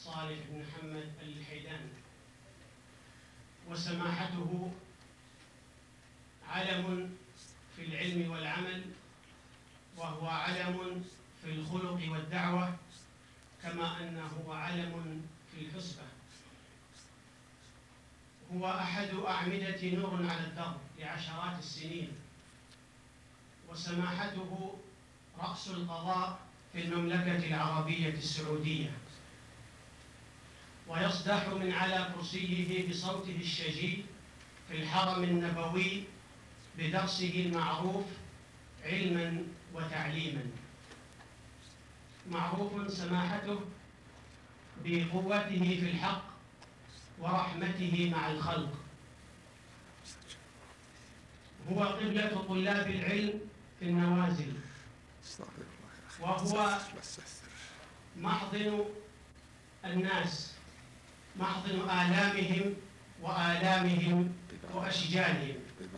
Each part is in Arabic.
صالح بن محمد الحيدان. وسماحته علم في العلم والعمل، وهو علم في الخلق والدعوة، كما أنه علم في الحسبة. هو أحد أعمدة نور على الدرب لعشرات السنين، وسماحته رأس القضاء في المملكة العربية السعودية، ويصدح من على كرسيه بصوته الشجي في الحرم النبوي بدرسه المعروف علما وتعليما. معروف سماحته بقوته في الحق ورحمته مع الخلق. هو قبلة طلاب العلم في النوازل، وهو محضن الناس، محضن آلامهم وآلامهم وأشجانهم.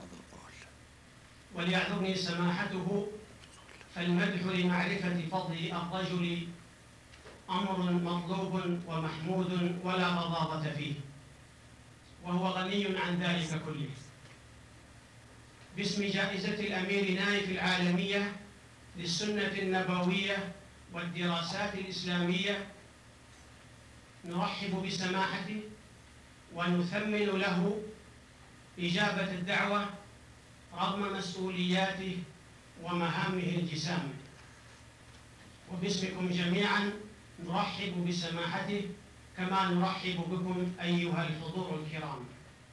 وليعذرني سماحته، فالمدح لمعرفة فضل الرجل أمر مطلوب ومحمود ولا غضاضة فيه، وهو غني عن ذلك كله. باسم جائزة الأمير نايف العالمية للسنة النبوية والدراسات الإسلامية، نرحب بسماحته ونثمن له إجابة الدعوة رغم مسؤولياته ومهامه الجسام. وباسمكم جميعا نرحب بسماحته كما نرحب بكم أيها الحضور الكرام.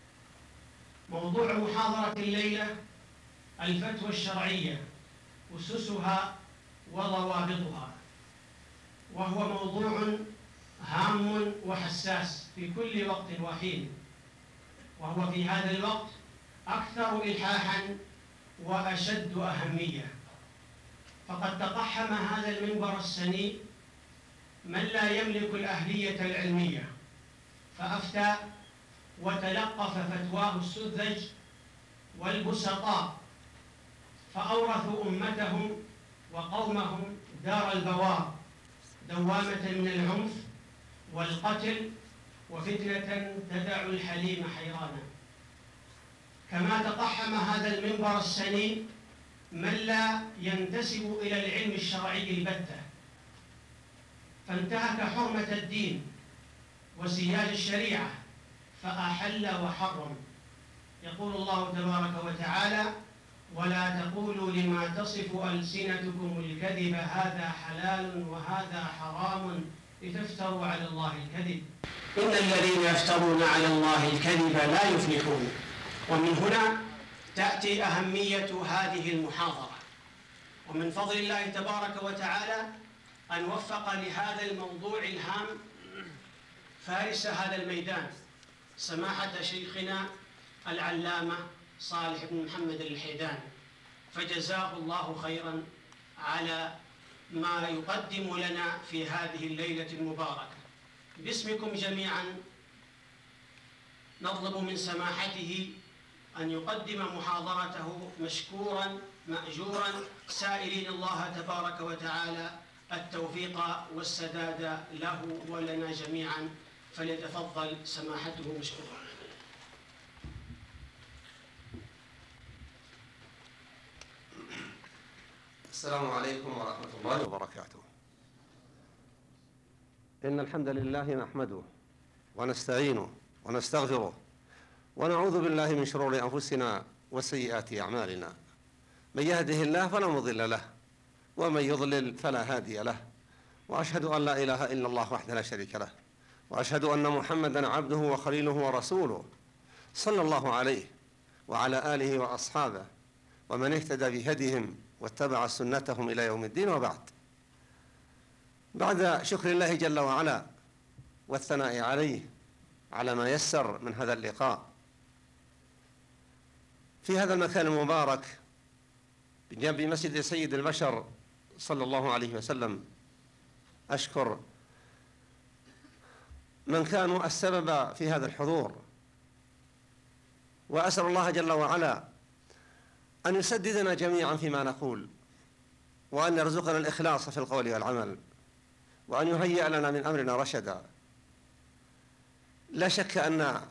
موضوع محاضرة الليلة الفتوى الشرعية، أسسها وضوابطها، وهو موضوع هام وحساس في كل وقت وحين، وهو في هذا الوقت أكثر إلحاحا وأشد أهمية. فقد تقحم هذا المنبر السني من لا يملك الأهلية العلمية، فأفتى وتلقف فتواه السذج والبسطاء، فأورثوا أمتهم وقومهم دار البوار، دوامة من العنف والقتل وفتنة تدع الحليم حيرانا. كما تقحم هذا المنبر السني من لا ينتسب إلى العلم الشرعي البتة، فانتهك حرمة الدين وسياج الشريعة فأحل وحرم. يقول الله تبارك وتعالى: ولا تقولوا لما تصف ألسنتكم الكذب هذا حلال وهذا حرام لتفتروا على الله الكذب إن الذين يفترون على الله الكذب لا يفلحون. ومن هنا تأتي أهمية هذه المحاضرة. ومن فضل الله تبارك وتعالى أن وفق لهذا الموضوع الهام فارس هذا الميدان، سماحة شيخنا العلامة صالح بن محمد الحيدان، فجزاه الله خيرا على ما يقدم لنا في هذه الليلة المباركة. باسمكم جميعا نطلب من سماحته أن يقدم محاضرته مشكورا مأجورا، سائلين الله تبارك وتعالى التوفيق والسداد له ولنا جميعا، فليتفضل سماحته مشكورا. السلام عليكم ورحمة الله وبركاته. إن الحمد لله نحمده ونستعينه ونستغفره ونعوذ بالله من شرور أنفسنا وسيئات أعمالنا. من يهده الله فلا مضل له، ومن يضلل فلا هادي له. وأشهد أن لا إله إلا الله وحده لا شريك له، وأشهد أن محمدا عبده وخليله ورسوله، صلى الله عليه وعلى آله وأصحابه ومن اهتدى بهديهم واتبع سنتهم إلى يوم الدين. وبعد، بعد شكر الله جل وعلا والثناء عليه على ما يسر من هذا اللقاء في هذا المكان المبارك بجنب مسجد سيد البشر صلى الله عليه وسلم، أشكر من كانوا السبب في هذا الحضور، وأسأل الله جل وعلا أن يسددنا جميعا فيما نقول، وأن يرزقنا الإخلاص في القول والعمل، وأن يهيئ لنا من أمرنا رشدا، لا شك أن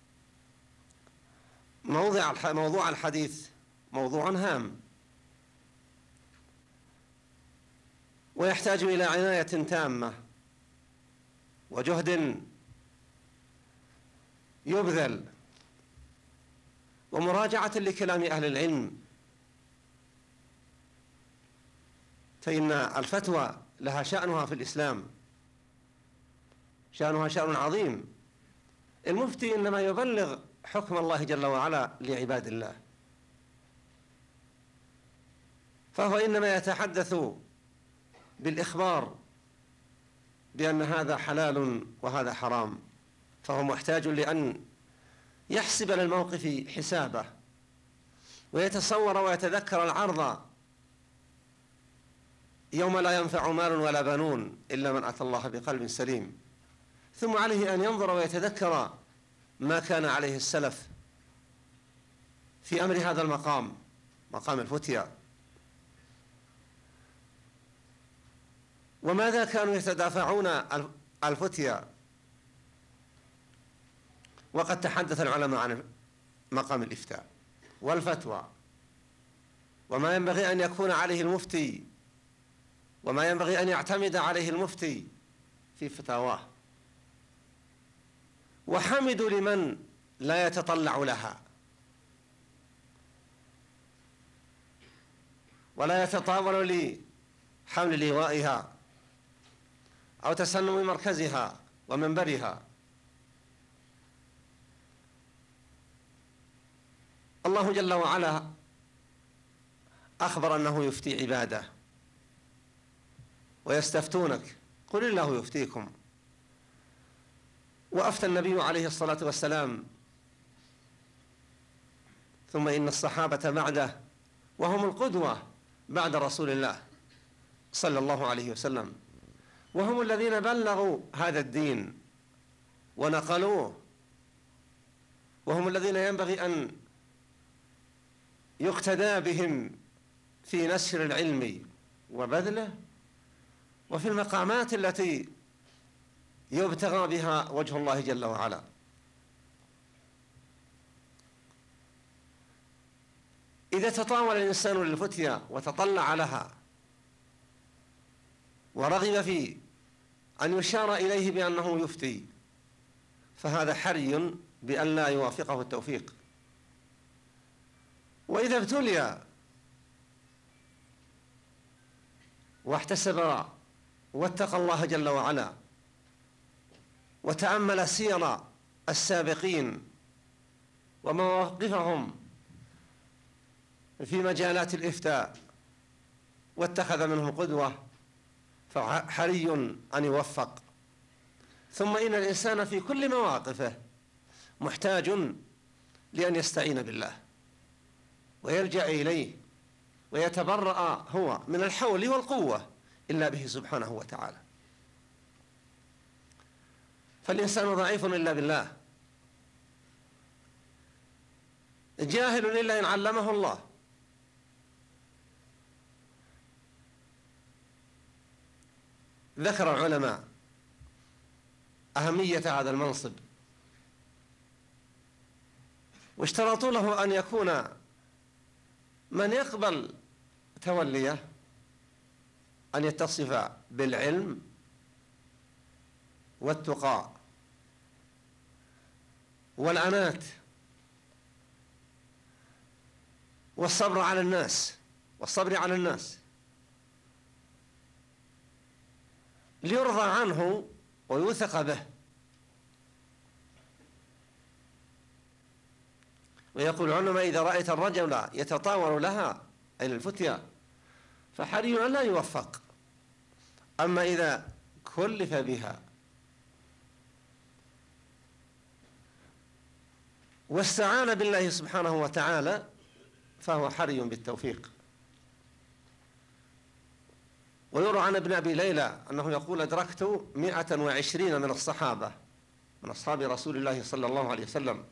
موضوع الحديث موضوع هام، ويحتاج إلى عناية تامة وجهد يبذل ومراجعة لكلام أهل العلم، فإن الفتوى لها شأنها في الإسلام، شأنها شأن عظيم. المفتي إنما يبلغ حكم الله جل وعلا لعباد الله، فهو إنما يتحدث بالإخبار بأن هذا حلال وهذا حرام، فهو محتاج لأن يحسب للموقف حسابه ويتصور ويتذكر العرض يوم لا ينفع مال ولا بنون إلا من أتى الله بقلب سليم. ثم عليه أن ينظر ويتذكر ما كان عليه السلف في أمر هذا المقام، مقام الفتيا، وماذا كانوا يتدافعون الفتيا. وقد تحدث العلماء عن مقام الإفتاء والفتوى، وما ينبغي أن يكون عليه المفتي، وما ينبغي أن يعتمد عليه المفتي في فتاواه، وحمدوا لمن لا يتطلع لها ولا يتطاول لحمل لوائها أو تسنم مركزها ومنبرها. الله جل وعلا أخبر أنه يفتي عباده ويستفتونك قل الله يفتيكم، وأفتى النبي عليه الصلاة والسلام، ثم إن الصحابة بعده وهم القدوة بعد رسول الله صلى الله عليه وسلم، وهم الذين بلغوا هذا الدين ونقلوه، وهم الذين ينبغي أن يقتدى بهم في نشر العلم وبذله وفي المقامات التي يبتغى بها وجه الله جل وعلا. إذا تطاول الإنسان للفتيا وتطلع لها ورغب في أن يشار إليه بأنه يفتي، فهذا حري بأن لا يوافقه التوفيق. وإذا ابتلي واحتسب واتقى الله جل وعلا وتأمل سير السابقين ومواقفهم في مجالات الإفتاء واتخذ منهم قدوة، فحري أن يوفق. ثم إن الإنسان في كل مواقفه محتاج لأن يستعين بالله ويلجأ إليه ويتبرأ هو من الحول والقوة إلا به سبحانه وتعالى. فالإنسان ضعيف إلا بالله، جاهل إلا إن علمه الله. ذكر العلماء أهمية هذا المنصب، واشترطوا له أن يكون من يقبل توليه أن يتصف بالعلم والتقى والأنات والصبر على الناس ليرضى عنه ويوثق به. ويقول العلماء إذا رأيت الرجل يتطاول لها أي الفتيا فحري أن لا يوفق. أما إذا كلف بها واستعان بالله سبحانه وتعالى فهو حري بالتوفيق. ويروى عن ابن أبي ليلى أنه يقول أدركت 120 من الصحابة من أصحاب رسول الله صلى الله عليه وسلم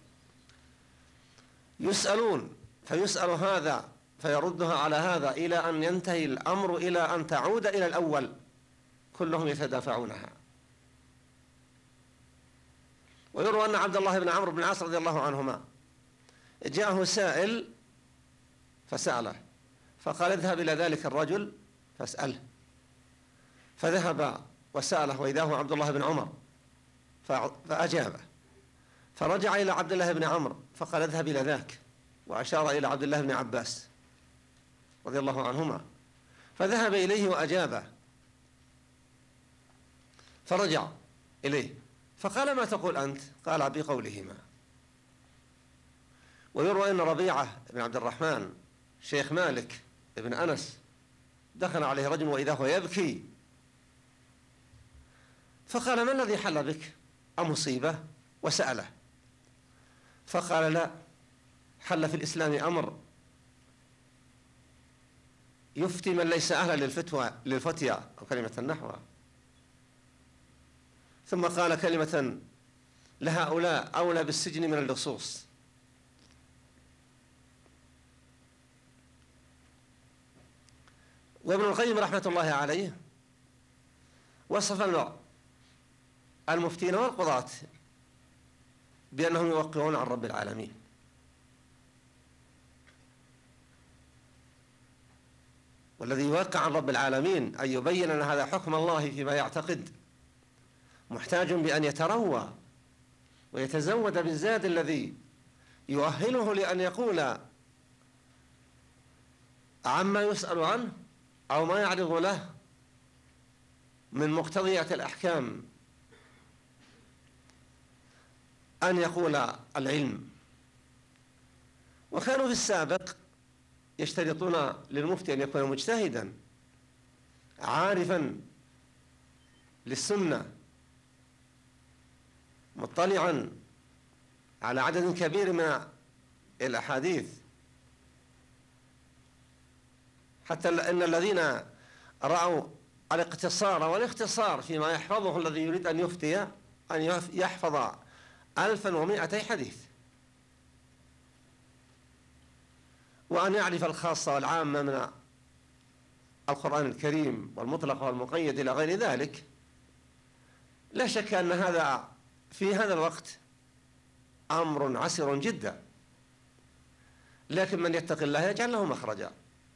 يسألون، فيسأل هذا فيردها على هذا إلى أن ينتهي الأمر إلى أن تعود إلى الأول، كلهم يتدافعونها. ويروى أن عبد الله بن عمرو بن العاص رضي الله عنهما جاءه سائل فسأله، فقال اذهب إلى ذلك الرجل فاسأله، فذهب وسأله وإذا هو عبد الله بن عمر فأجابه، فرجع إلى عبد الله بن عمرو فقال اذهب إلى ذاك، وأشار إلى عبد الله بن عباس رضي الله عنهما، فذهب إليه وأجابه، فرجع إليه فقال ما تقول أنت؟ قال بقولهما. ويروى أن ربيعة بن عبد الرحمن شيخ مالك بن أنس دخل عليه رجل وإذا هو يبكي، فقال ما الذي حل بك؟ أمصيبة؟ وسأله، فقال لا، حل في الإسلام أمر يفتي من ليس أهلا للفتيا أو كلمة نحوها. ثم قال كلمة لهؤلاء أولى بالسجن من اللصوص. وابن القيم رحمة الله عليه وصف المفتين والقضاة بأنهم يوقعون عن رب العالمين، والذي يوقع عن رب العالمين أن يبين أن هذا حكم الله فيما يعتقد محتاج بأن يتروى ويتزود بالزاد الذي يؤهله لأن يقول عما يسأل عنه أو ما يعرض له من مقتضيات الأحكام أن يقول العلم. وكانوا في السابق يشترطون للمفتي أن يكون مجتهدا عارفا للسنة مطلعا على عدد كبير من الأحاديث، حتى إن الذين رأوا الاقتصار والاختصار فيما يحفظه الذي يريد أن يفتي أن يحفظ 1200 حديث، وأن يعرف الخاصة والعامة من القرآن الكريم والمطلق والمقيد إلى غير ذلك. لا شك أن هذا في هذا الوقت أمر عسر جدا، لكن من يتق الله يجعل له مخرجا.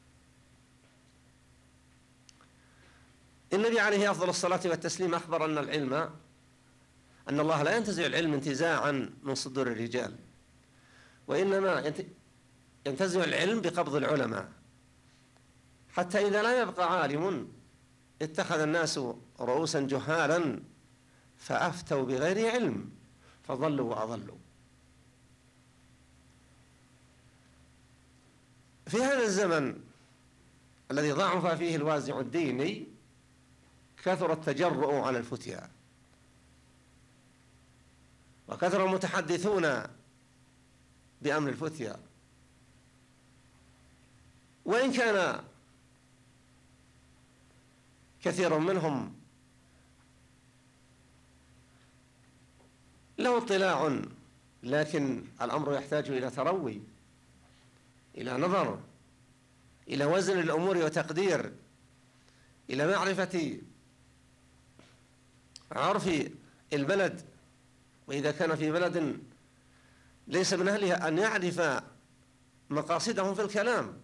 النبي عليه أفضل الصلاة والتسليم أخبر أن الله لا ينتزع العلم انتزاعا من صدور الرجال، وإنما ينتزع العلم بقبض العلماء، حتى إذا لا يبقى عالم اتخذ الناس رؤوسا جهالا فأفتوا بغير علم فضلوا وأضلوا. في هذا الزمن الذي ضعف فيه الوازع الديني كثر التجرؤ على الفتيا، وكثر المتحدثون بأمر الفتيا، وإن كان كثير منهم له اطلاع، لكن الأمر يحتاج إلى تروي، إلى نظر، إلى وزن الأمور وتقدير، إلى معرفة عرف البلد، وإذا كان في بلد ليس من أهلها أن يعرف مقاصدهم في الكلام.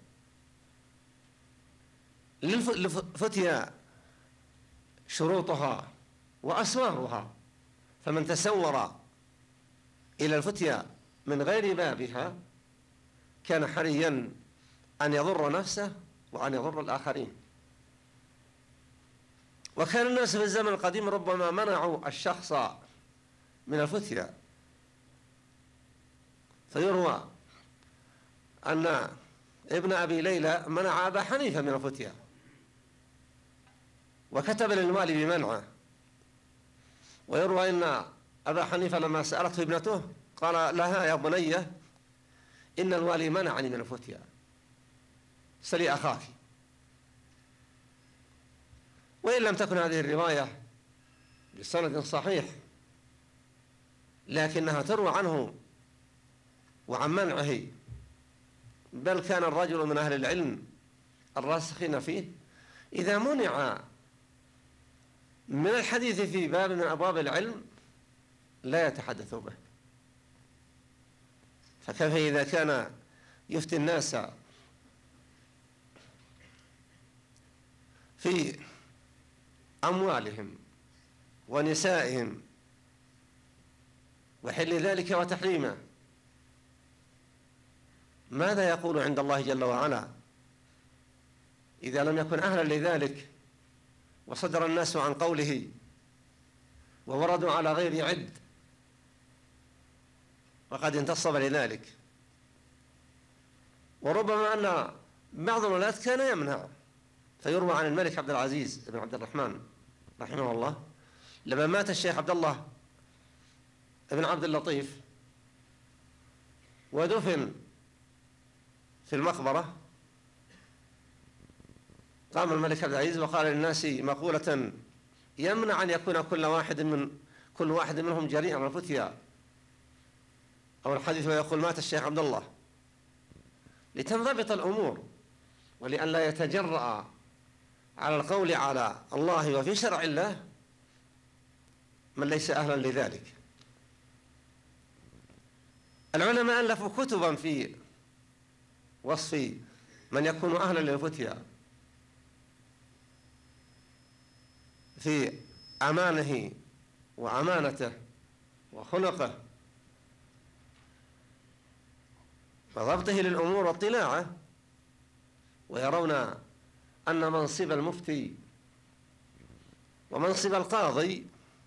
للفتيا شروطها وأسوارها، فمن تسور إلى الفتيا من غير بابها كان حريا أن يضر نفسه وأن يضر الآخرين. وكان الناس في الزمن القديم ربما منعوا الشخص من الفتيا، فيروى أن ابن أبي ليلى منع أبا حنيفة من الفتيا وكتب للوالي بمنعه. ويروى أن أبا حنيفة لما سألته ابنته قال لها يا بني إن الوالي منعني من الفتيا، سلي أخاك. وإن لم تكن هذه الرواية بسند صحيح، لكنها تروى عنه وعن منعه، بل كان الرجل من أهل العلم الراسخين فيه إذا منع من الحديث في باب من أبواب العلم لا يتحدث به. فكيف إذا كان يفتي الناس في أموالهم ونسائهم وحل ذلك وتحريمه؟ ماذا يقول عند الله جل وعلا إذا لم يكن أهلا لذلك وصدر الناس عن قوله ووردوا على غير عد وقد انتصب لذلك؟ وربما أن بعض الولاة كان يمنع، فيروى عن الملك عبد العزيز بن عبد الرحمن رحمه الله لما مات الشيخ عبد الله بن عبد اللطيف ودفن في المقبرة، قام الملك عبد العزيز وقال للناس مقولة يمنع أن يكون كل واحد منهم جريئا على الفتيا أو الحديث ويقول مات الشيخ عبد الله، لتنضبط الأمور ولئلا يتجرأ على القول على الله وفي شرع الله من ليس أهلا لذلك. العلماء ألفوا كتبا في وصف من يكون أهلا للفتيا في أمانه وأمانته وخلقه وضبطه للأمور واطلاعه، ويرون أن منصب المفتي ومنصب القاضي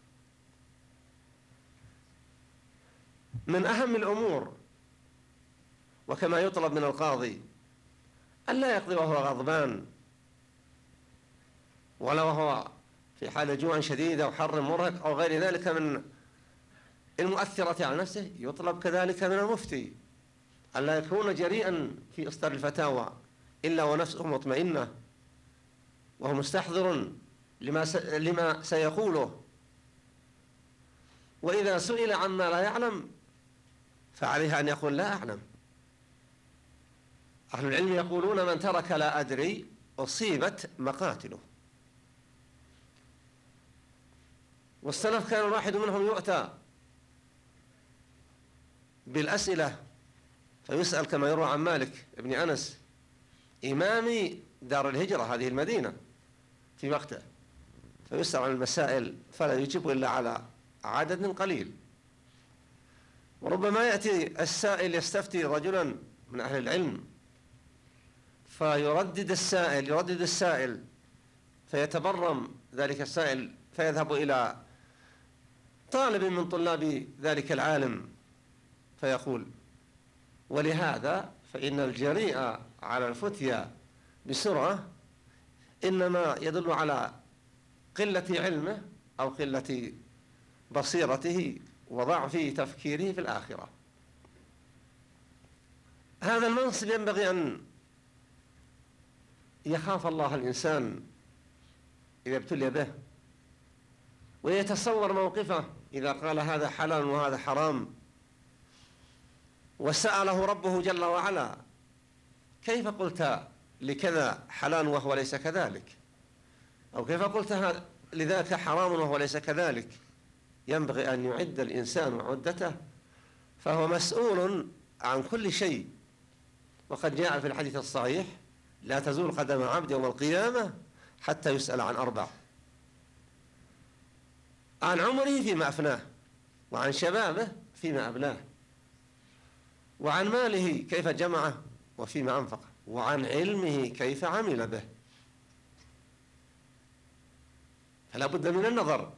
من أهم الأمور، وكما يطلب من القاضي ألا يقضي وهو غضبان ولا وهو في حال جوع شديد أو حر مرهق أو غير ذلك من المؤثرة على نفسه، يطلب كذلك من المفتي ألا يكون جريئا في إصدار الفتاوى إلا ونفسه مطمئنة وهو مستحضر لما سيقوله، وإذا سئل عما لا يعلم فعليه أن يقول لا أعلم. أهل العلم يقولون من ترك لا أدري أصيبت مقاتله. والسلف كان الواحد منهم يؤتى بالأسئلة فيسأل كما يروى عن مالك بن أنس إمام دار الهجرة هذه المدينة في وقته، فيسأل عن المسائل فلا يجيب إلا على عدد قليل. وربما يأتي السائل يستفتي رجلا من أهل العلم فيردد السائل فيتبرم ذلك السائل فيذهب إلى طالب من طلاب ذلك العالم فيقول: ولهذا فإن الجريء على الفتيا بسرعة إنما يدل على قلة علمه أو قلة بصيرته وضعف تفكيره في الآخرة. هذا المنصب ينبغي أن يخاف الله الإنسان إذا ابتلي به، ويتصور موقفه إذا قال هذا حلال وهذا حرام، وسأله ربه جل وعلا: كيف قلت لكذا حلال وهو ليس كذلك؟ أو كيف قلت لذاك حرام وهو ليس كذلك؟ ينبغي أن يعد الإنسان عدته، فهو مسؤول عن كل شيء. وقد جاء في الحديث الصحيح: لا تزول قدم عبد يوم القيامة حتى يسأل عن 4: عن عمره فيما أفناه، وعن شبابه فيما أبلاه، وعن ماله كيف جمعه وفيما أنفقه، وعن علمه كيف عمل به. فلا بد من النظر.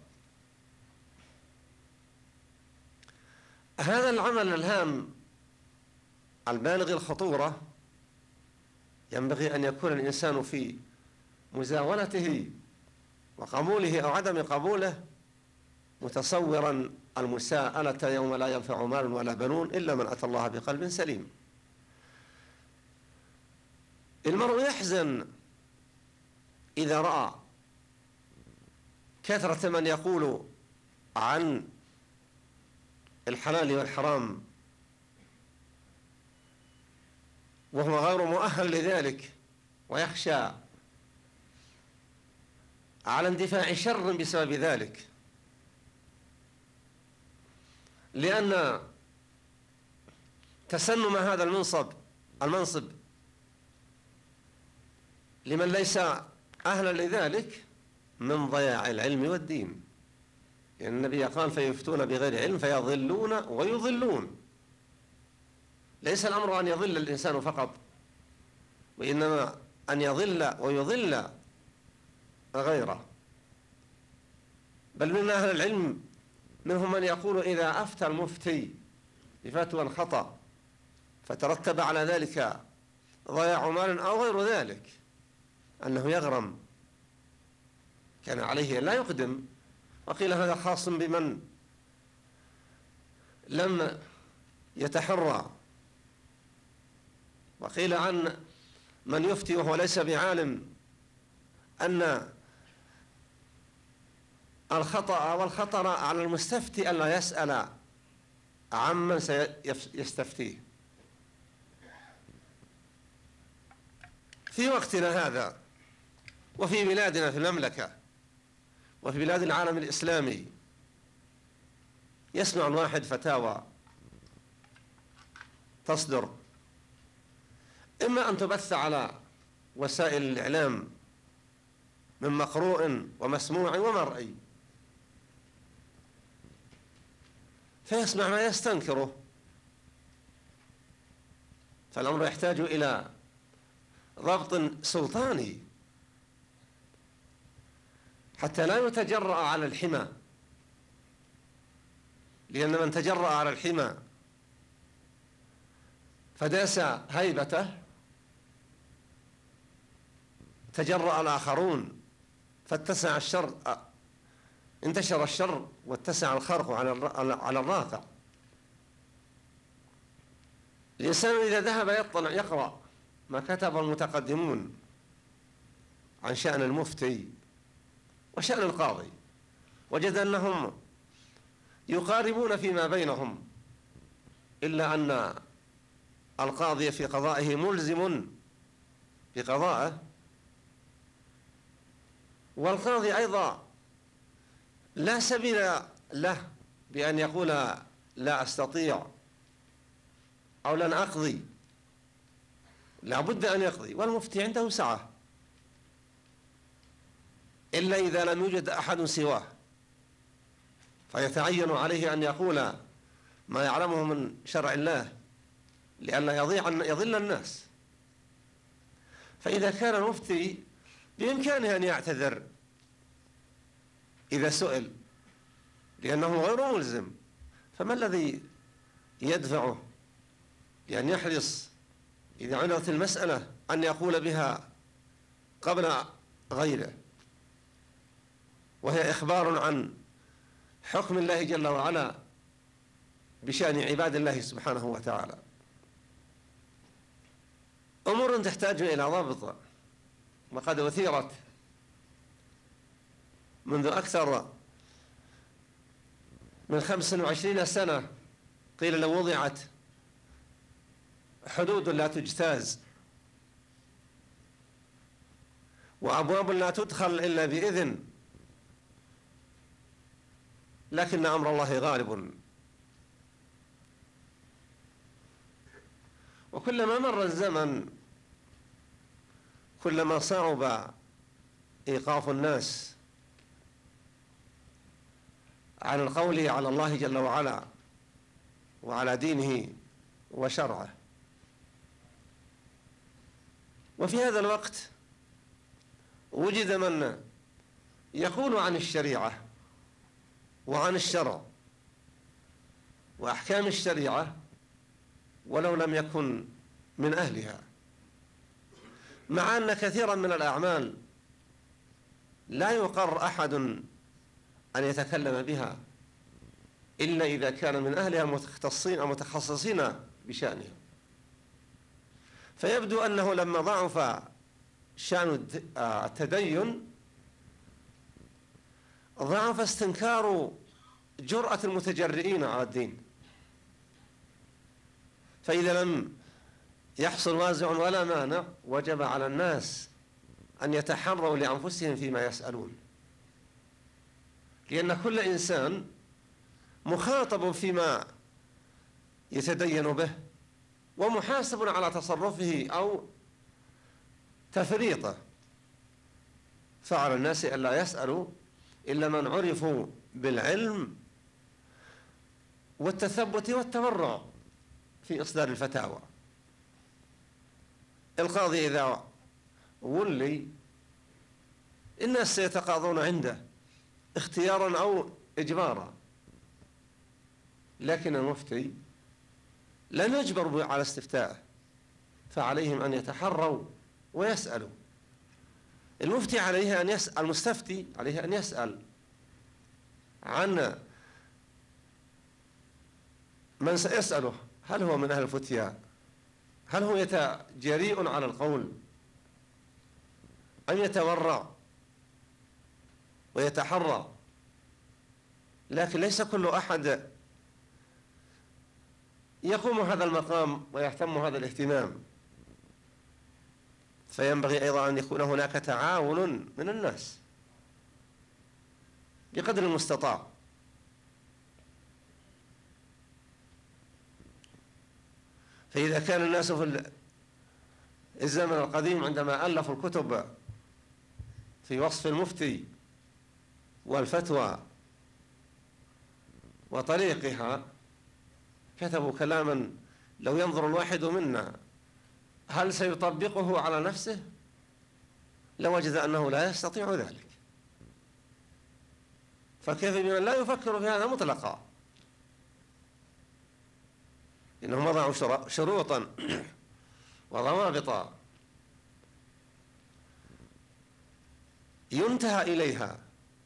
هذا العمل الهام البالغ الخطورة ينبغي أن يكون الإنسان في مزاولته وقبوله أو عدم قبوله متصورا المساءلة يوم لا ينفع مال ولا بنون إلا من أتى الله بقلب سليم. المرء يحزن إذا رأى كثرة من يقول عن الحلال والحرام وهو غير مؤهل لذلك، ويخشى على اندفاع شر بسبب ذلك. لأن تسنم هذا المنصب لمن ليس أهلا لذلك من ضياع العلم والدين. يعني النبي قال: فيفتون بغير علم فيضلون ويضلون. ليس الأمر أن يضل الإنسان فقط، وإنما أن يضل ويضل غيره. بل من أهل العلم منهم من يقول: إذا أفتى المفتي بفتوى خطأ فترتب على ذلك ضياع مال أو غير ذلك، أنه يغرم، كان عليه لا يقدم. وقيل هذا خاص بمن لم يتحرى. وقيل عن من يفتي وهو ليس بعالم أن الخطأ والخطر على المستفتي ألا يسأل عمن سيستفتيه. في وقتنا هذا وفي بلادنا في المملكة وفي بلاد العالم الإسلامي يسمع الواحد فتاوى تصدر، إما أن تبث على وسائل الإعلام من مقروء ومسموع ومرئي، فيسمع ما يستنكره. فالأمر يحتاج إلى ضبط سلطاني حتى لا يتجرأ على الحمى، لأن من تجرأ على الحمى فداس هيبته تجرأ الآخرون فاتسع الشر، انتشر الشر واتسع الخرق على الراقع. الإنسان إذا ذهب يطلع يقرأ ما كتب المتقدمون عن شأن المفتي وشأن القاضي، وجد أنهم يقاربون فيما بينهم، إلا أن القاضي في قضائه ملزم بقضائه، والقاضي أيضا لا سبيل له بأن يقول لا أستطيع أو لن أقضي، لا بد أن يقضي. والمفتي عنده سعة، إلا إذا لم يوجد أحد سواه، فيتعين عليه أن يقول ما يعلمه من شرع الله لئلا يضل الناس. فإذا كان المفتي بإمكانه أن يعتذر إذا سئل لأنه غير ملزم، فما الذي يدفعه لأن يحرص إذا عرضت المسألة أن يقول بها قبل غيره، وهي إخبار عن حكم الله جل وعلا بشأن عباد الله سبحانه وتعالى. أمور تحتاج إلى ضبط، وقد أثيرت منذ أكثر من 25 سنة. قيل لو وضعت حدود لا تجتاز وأبواب لا تدخل إلا بإذن، لكن أمر الله غالب. وكلما مر الزمن كلما صعب إيقاف الناس عن القول على الله جل وعلا وعلى دينه وشرعه. وفي هذا الوقت وجد من يقول عن الشريعة وعن الشرع وأحكام الشريعة ولو لم يكن من أهلها، مع أن كثيرا من الأعمال لا يقر أحد أن يتكلم بها إلا إذا كان من أهلها مختصين أو متخصصين بشأنها. فيبدو أنه لما ضعف شأن التدين ضعف استنكار جرأة المتجرئين على الدين. فإذا لم يحصل وازع ولا مانع وجب على الناس أن يتحروا لأنفسهم فيما يسألون، لأن كل إنسان مخاطب فيما يتدين به، ومحاسب على تصرفه أو تفريطه. فعلى الناس ألا يسألوا إلا من عرفوا بالعلم والتثبت والتورع في إصدار الفتاوى. القاضي إذا ولي الناس سيتقاضون عنده اختيارا أو إجبارا، لكن المفتي لن يجبر على استفتائه، فعليهم أن يتحروا ويسألوا. المفتي عليه أن يسأل، المستفتي عليه أن يسأل عن من سيسأله، هل هو من أهل الفتيا؟ هل هو جريء على القول أم يتورع ويتحرى؟ لكن ليس كل أحد يقوم هذا المقام ويهتم هذا الاهتمام، فينبغي أيضا أن يكون هناك تعاون من الناس بقدر المستطاع. فإذا كان الناس في الزمن القديم عندما ألفوا الكتب في وصف المفتي والفتوى وطريقها كتبوا كلاما لو ينظر الواحد منا هل سيطبقه على نفسه لوجد أنه لا يستطيع ذلك، فكيف بمن لا يفكر في هذا مطلقا؟ إنهم وضعوا شروطا وضوابط ينتهى إليها،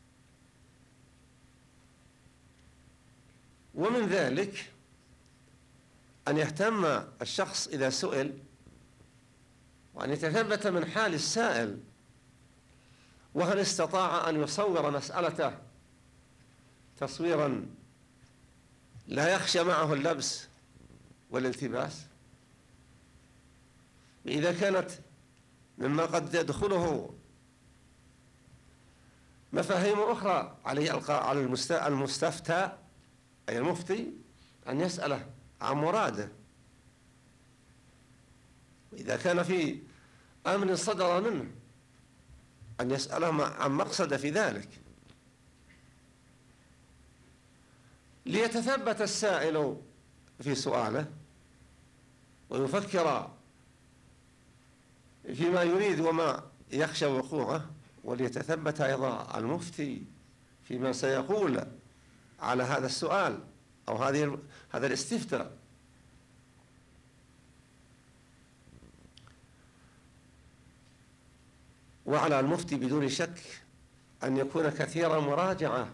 ومن ذلك أن يهتم الشخص إذا سئل وأن يتثبت من حال السائل، وهل استطاع أن يصور مسألته تصويرا لا يخشى معه اللبس والالتباس. إذا كانت مما قد يدخله مفاهيم أخرى على المستفتى أي المفتي أن يسأله عن مراده، وإذا كان في أمر صدر منه أن يسأله عن مقصد في ذلك، ليتثبت السائل في سؤاله ويفكر فيما يريد وما يخشى وقوعه، وليتثبت أيضا المفتي فيما سيقول على هذا السؤال أو هذا الاستفتاء. وعلى المفتي بدون شك أن يكون كثير مراجعة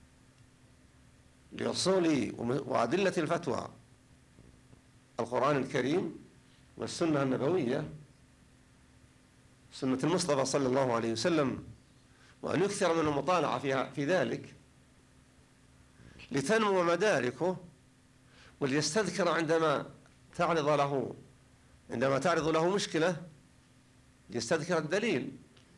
لأصول وأدلة الفتوى، القرآن الكريم والسنة النبوية، سنة المصطفى صلى الله عليه وسلم، وأن يكثر من المطالعة في ذلك لتنمو مداركه، وليستذكر عندما تعرض له مشكلة يستذكر الدليل،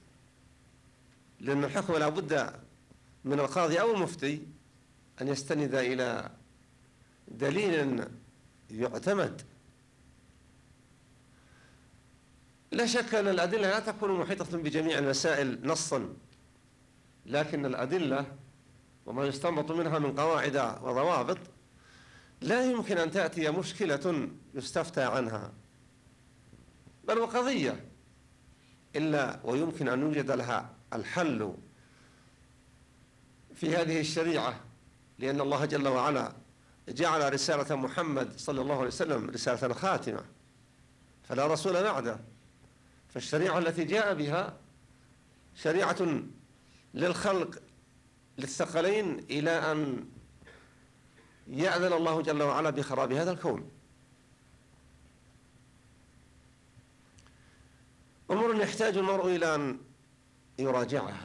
لأن الحكم لا بد من القاضي أو المفتي أن يستند إلى دليل يعتمد. لا شك أن الأدلة لا تكون محيطة بجميع المسائل نصا، لكن الأدلة وما يستنبط منها من قواعد وضوابط لا يمكن أن تأتي مشكلة يستفتى عنها بل وقضية إلا ويمكن أن يوجد لها الحل في هذه الشريعة، لأن الله جل وعلا جعل رسالة محمد صلى الله عليه وسلم رسالة خاتمة فلا رسول بعده، فالشريعة التي جاء بها شريعة للخلق للثقلين إلى أن يأذن الله جل وعلا بخراب هذا الكون. أمور يحتاج المرء إلى أن يراجعها،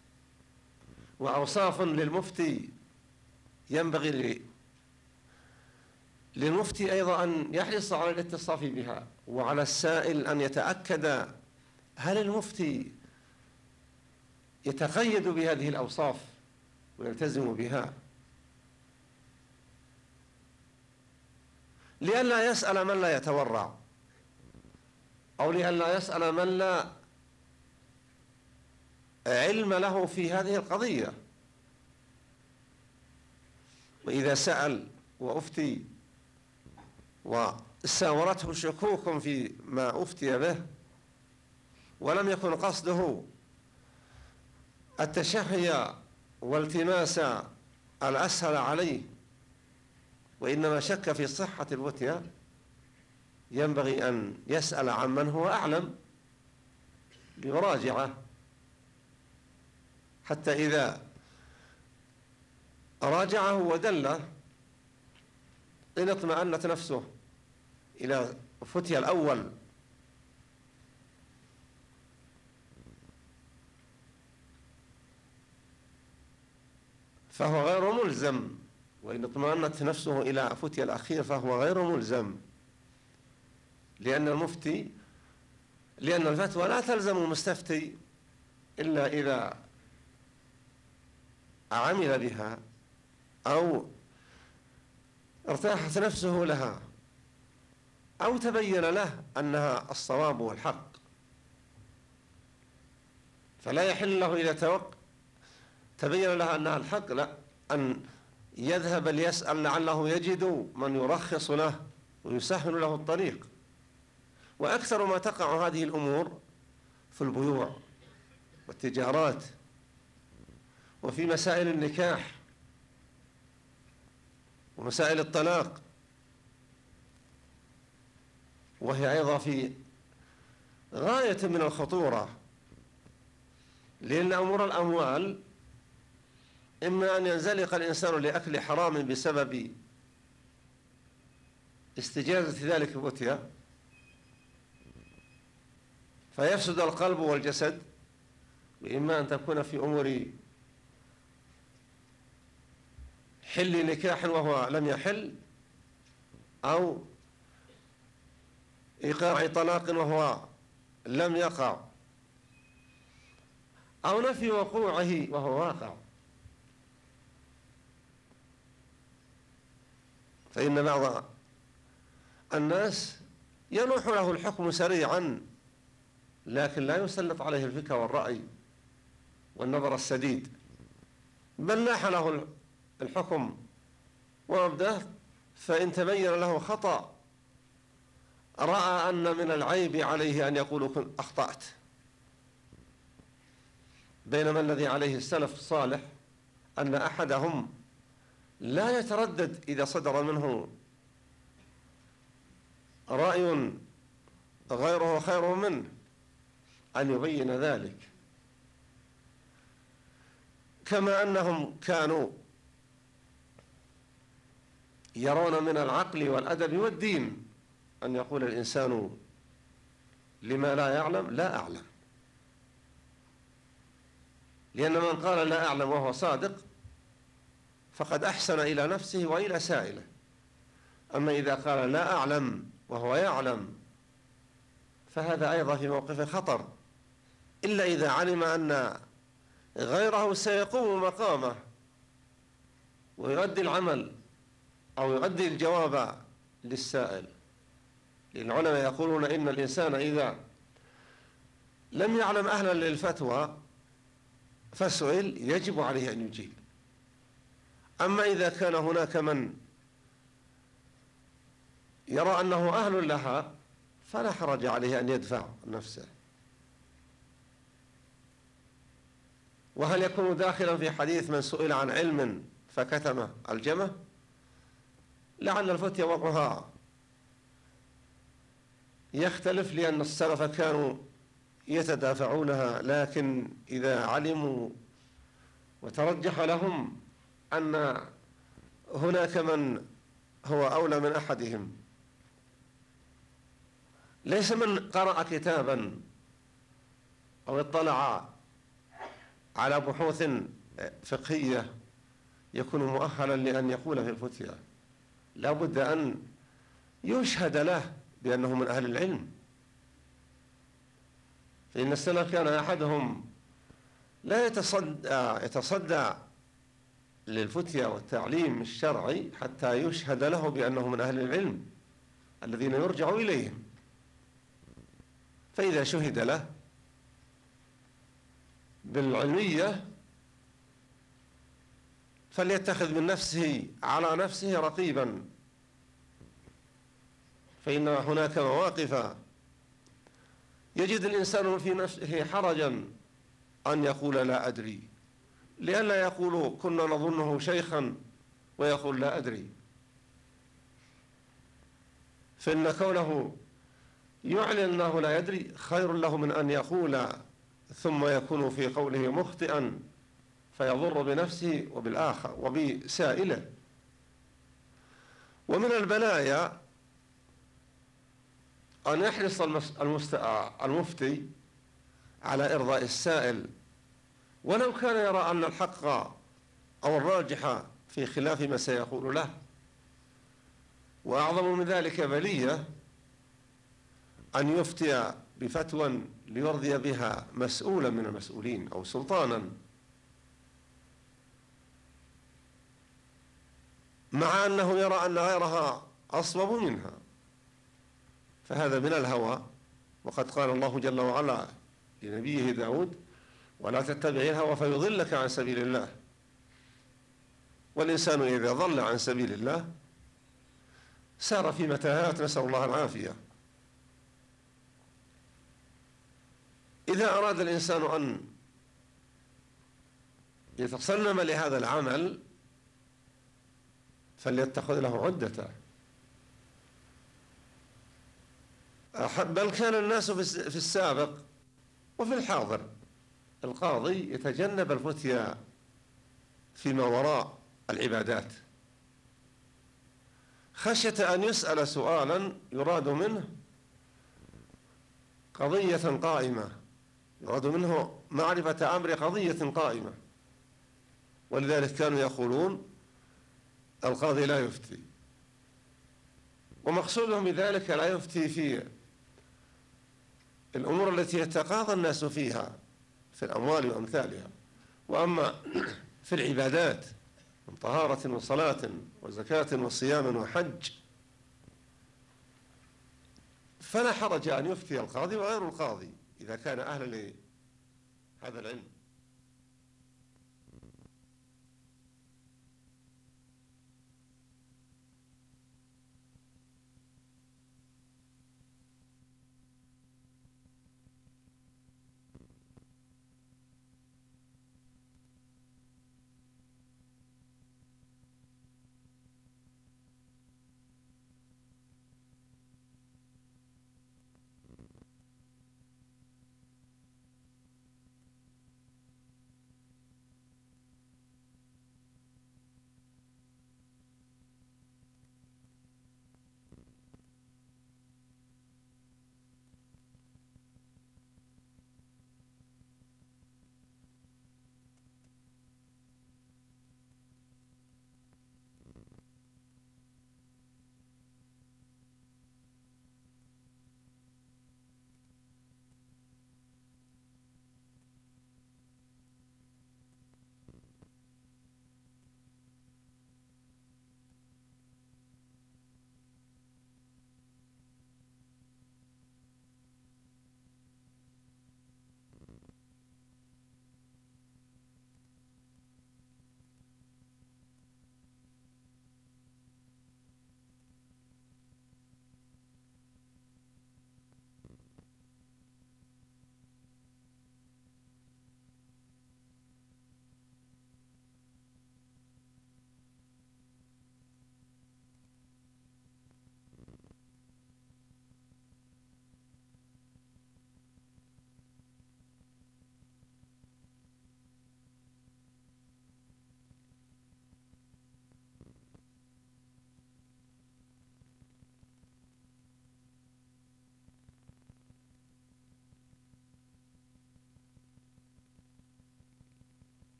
وأوصاف للمفتي ينبغي للمفتي أيضا أن يحرص على الاتصاف بها، وعلى السائل أن يتأكد هل المفتي يتقيد بهذه الأوصاف ويلتزم بها. لئلا يسأل من لا يتورع، أو لئلا يسأل من لا علم له في هذه القضية. وإذا سأل وأفتي وساورته شكوك في ما أفتي به ولم يكن قصده التشهي والتماس الأسهل عليه، وإنما شك في صحة الفتيا، ينبغي أن يسأل عمن هو أعلم ليراجعه، حتى إذا راجعه ودله إن اطمأنت نفسه إلى فتيا الأول. فهو غير ملزم، وإن اطمأنت نفسه إلى فتيا الأخير فهو غير ملزم، لأن الفتوى لا تلزم المستفتي إلا إذا عمل بها أو ارتاحت نفسه لها أو تبين له أنها الصواب والحق. فلا يحل له إذا تبين له أنها الحق لا أن يذهب ليسأل لعله يجد من يرخص له ويسهل له الطريق. وأكثر ما تقع هذه الأمور في البيوع والتجارات وفي مسائل النكاح ومسائل الطلاق، وهي أيضا في غاية من الخطورة، لأن أمور الأموال إما أن ينزلق الإنسان لأكل حرام بسبب استجازة ذلك الفتيا فيفسد القلب والجسد، وإما أن تكون في أمور حل نكاح وهو لم يحل، أو إيقاع طلاق وهو لم يقع، أو نفي وقوعه وهو واقع. فإن بعض الناس يلوح له الحكم سريعا، لكن لا يسلط عليه الفكر والرأي والنظر السديد، بل لاح له الحكم وأبداه، فإن تبين له خطأ رأى أن من العيب عليه أن يقول كن أخطأت، بينما الذي عليه السلف الصالح أن أحدهم لا يتردد إذا صدر منه رأي غيره خير منه أن يبين ذلك، كما أنهم كانوا يرون من العقل والأدب والدين أن يقول الإنسان لما لا يعلم لا أعلم، لأن من قال لا أعلم وهو صادق فقد أحسن إلى نفسه وإلى سائله. أما إذا قال لا أعلم وهو يعلم فهذا أيضا في موقف خطر، إلا إذا علم أن غيره سيقوم مقامه ويؤدي العمل أو يؤدي الجواب للسائل. العلماء يقولون إن الإنسان إذا لم يعلم أهلا للفتوى فسئل يجب عليه أن يجيب. أما إذا كان هناك من يرى أنه أهل لها فلا حرج عليه أن يدفع نفسه. وهل يكون داخلا في حديث من سئل عن علم فكتمه الجمه؟ لعل الفتيا وقعها يختلف، لأن السلف كانوا يتدافعونها، لكن إذا علموا وترجح لهم أن هناك من هو أولى من أحدهم، ليس من قرأ كتابا أو اطلع على بحوث فقهية يكون مؤهلا لأن يقول في الفتيا، لا بد أن يشهد له بأنه من أهل العلم. فإن السلف كان أحدهم لا يتصدى للفتيا والتعليم الشرعي حتى يشهد له بأنه من أهل العلم، الذين يرجع إليهم. فإذا شهد له بالعلمية فليتخذ من نفسه على نفسه رقيبا، فإن هناك مواقف يجد الإنسان في نفسه حرجا أن يقول لا أدري، لئلا يقول كنا نظنه شيخا ويقول لا أدري، فإن كونه يعلن أنه لا يدري خير له من أن يقول ثم يكون في قوله مخطئا فيضر بنفسه وبالآخر وبسائله. ومن البلايا أن يحرص المفتي على إرضاء السائل ولو كان يرى أن الحق أو الراجح في خلاف ما سيقول له. وأعظم من ذلك بلية أن يفتي بفتوى ليرضي بها مسؤولا من المسؤولين أو سلطانا، مع أنه يرى أن غيرها أصوب منها، فهذا من الهوى. وقد قال الله جل وعلا لنبيه داود: ولا تتبع الهوى فيضلك عن سبيل الله. والإنسان إذا ضل عن سبيل الله سار في متاهات، نسأل الله العافية. إذا أراد الإنسان أن يتصنم لهذا العمل فليتخذ له عدته. بل كان الناس في السابق وفي الحاضر القاضي يتجنب الفتيا فيما وراء العبادات خشية أن يسأل سؤالا يراد منه قضية قائمة، يراد منه معرفة أمر قضية قائمة، ولذلك كانوا يقولون القاضي لا يفتي، ومقصودهم بذلك لا يفتي في الأمور التي يتقاضى الناس فيها في الأموال وأمثالها، وأما في العبادات من طهارة وصلاة وزكاة وصيام وحج فلا حرج أن يفتي القاضي وغير القاضي إذا كان أهلا لهذا العلم.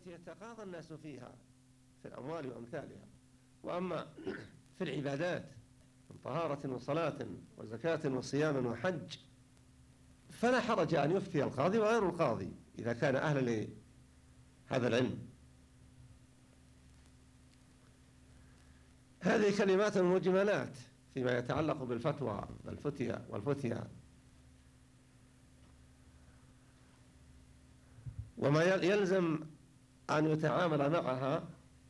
التي يتقاضى الناس فيها في الأموال وأمثالها. وأما في العبادات من طهارة وصلاة وزكاة وصيام وحج فلا حرج أن يفتي القاضي وغير القاضي إذا كان أهلا لهذا العلم. هذه كلمات مجملات فيما يتعلق بالفتوى والفتيا وما يلزم أن يتعامل معها.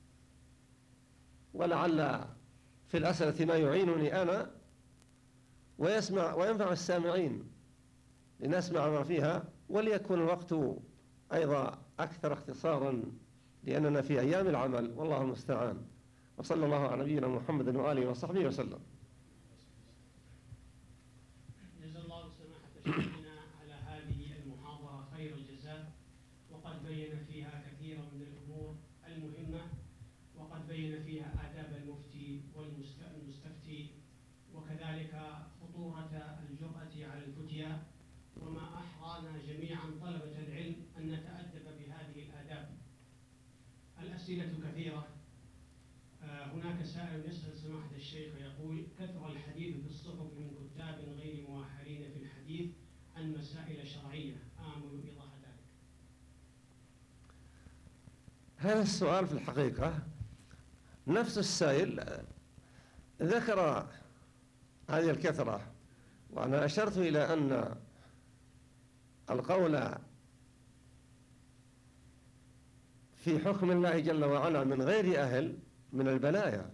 ولعل في الأسئلة ما يعينني أنا وينفع السامعين لنسمع ما فيها، وليكون الوقت أيضا أكثر اختصارا لأننا في أيام العمل والله المستعان. وصلى الله على نبينا محمد وآله وصحبه وسلم. جزا الله سماحة شيخنا على هذه المحاضرة خير الجزاء، وقد بين فيها كثيرا من الأمور المهمة، وقد بين فيها آداب المفتي والمستفتي، وكذلك خطورة الجرأة على الفتيا، وما أحرانا جميعا طلبة العلم أن نتأدب بهذه الآداب. الأسئلة كثيرة. هناك سائل يسأل سماحة الشيخ يقول: كثر الحديث في الصحف من كتاب غير مؤهلين في الحديث عن مسائل شرعية، آمل إيضاح ذلك. هذا السؤال في الحقيقة نفس السائل ذكر هذه الكثرة، وأنا أشرت إلى أن القول في حكم الله جل وعلا من غير أهل من البلايا.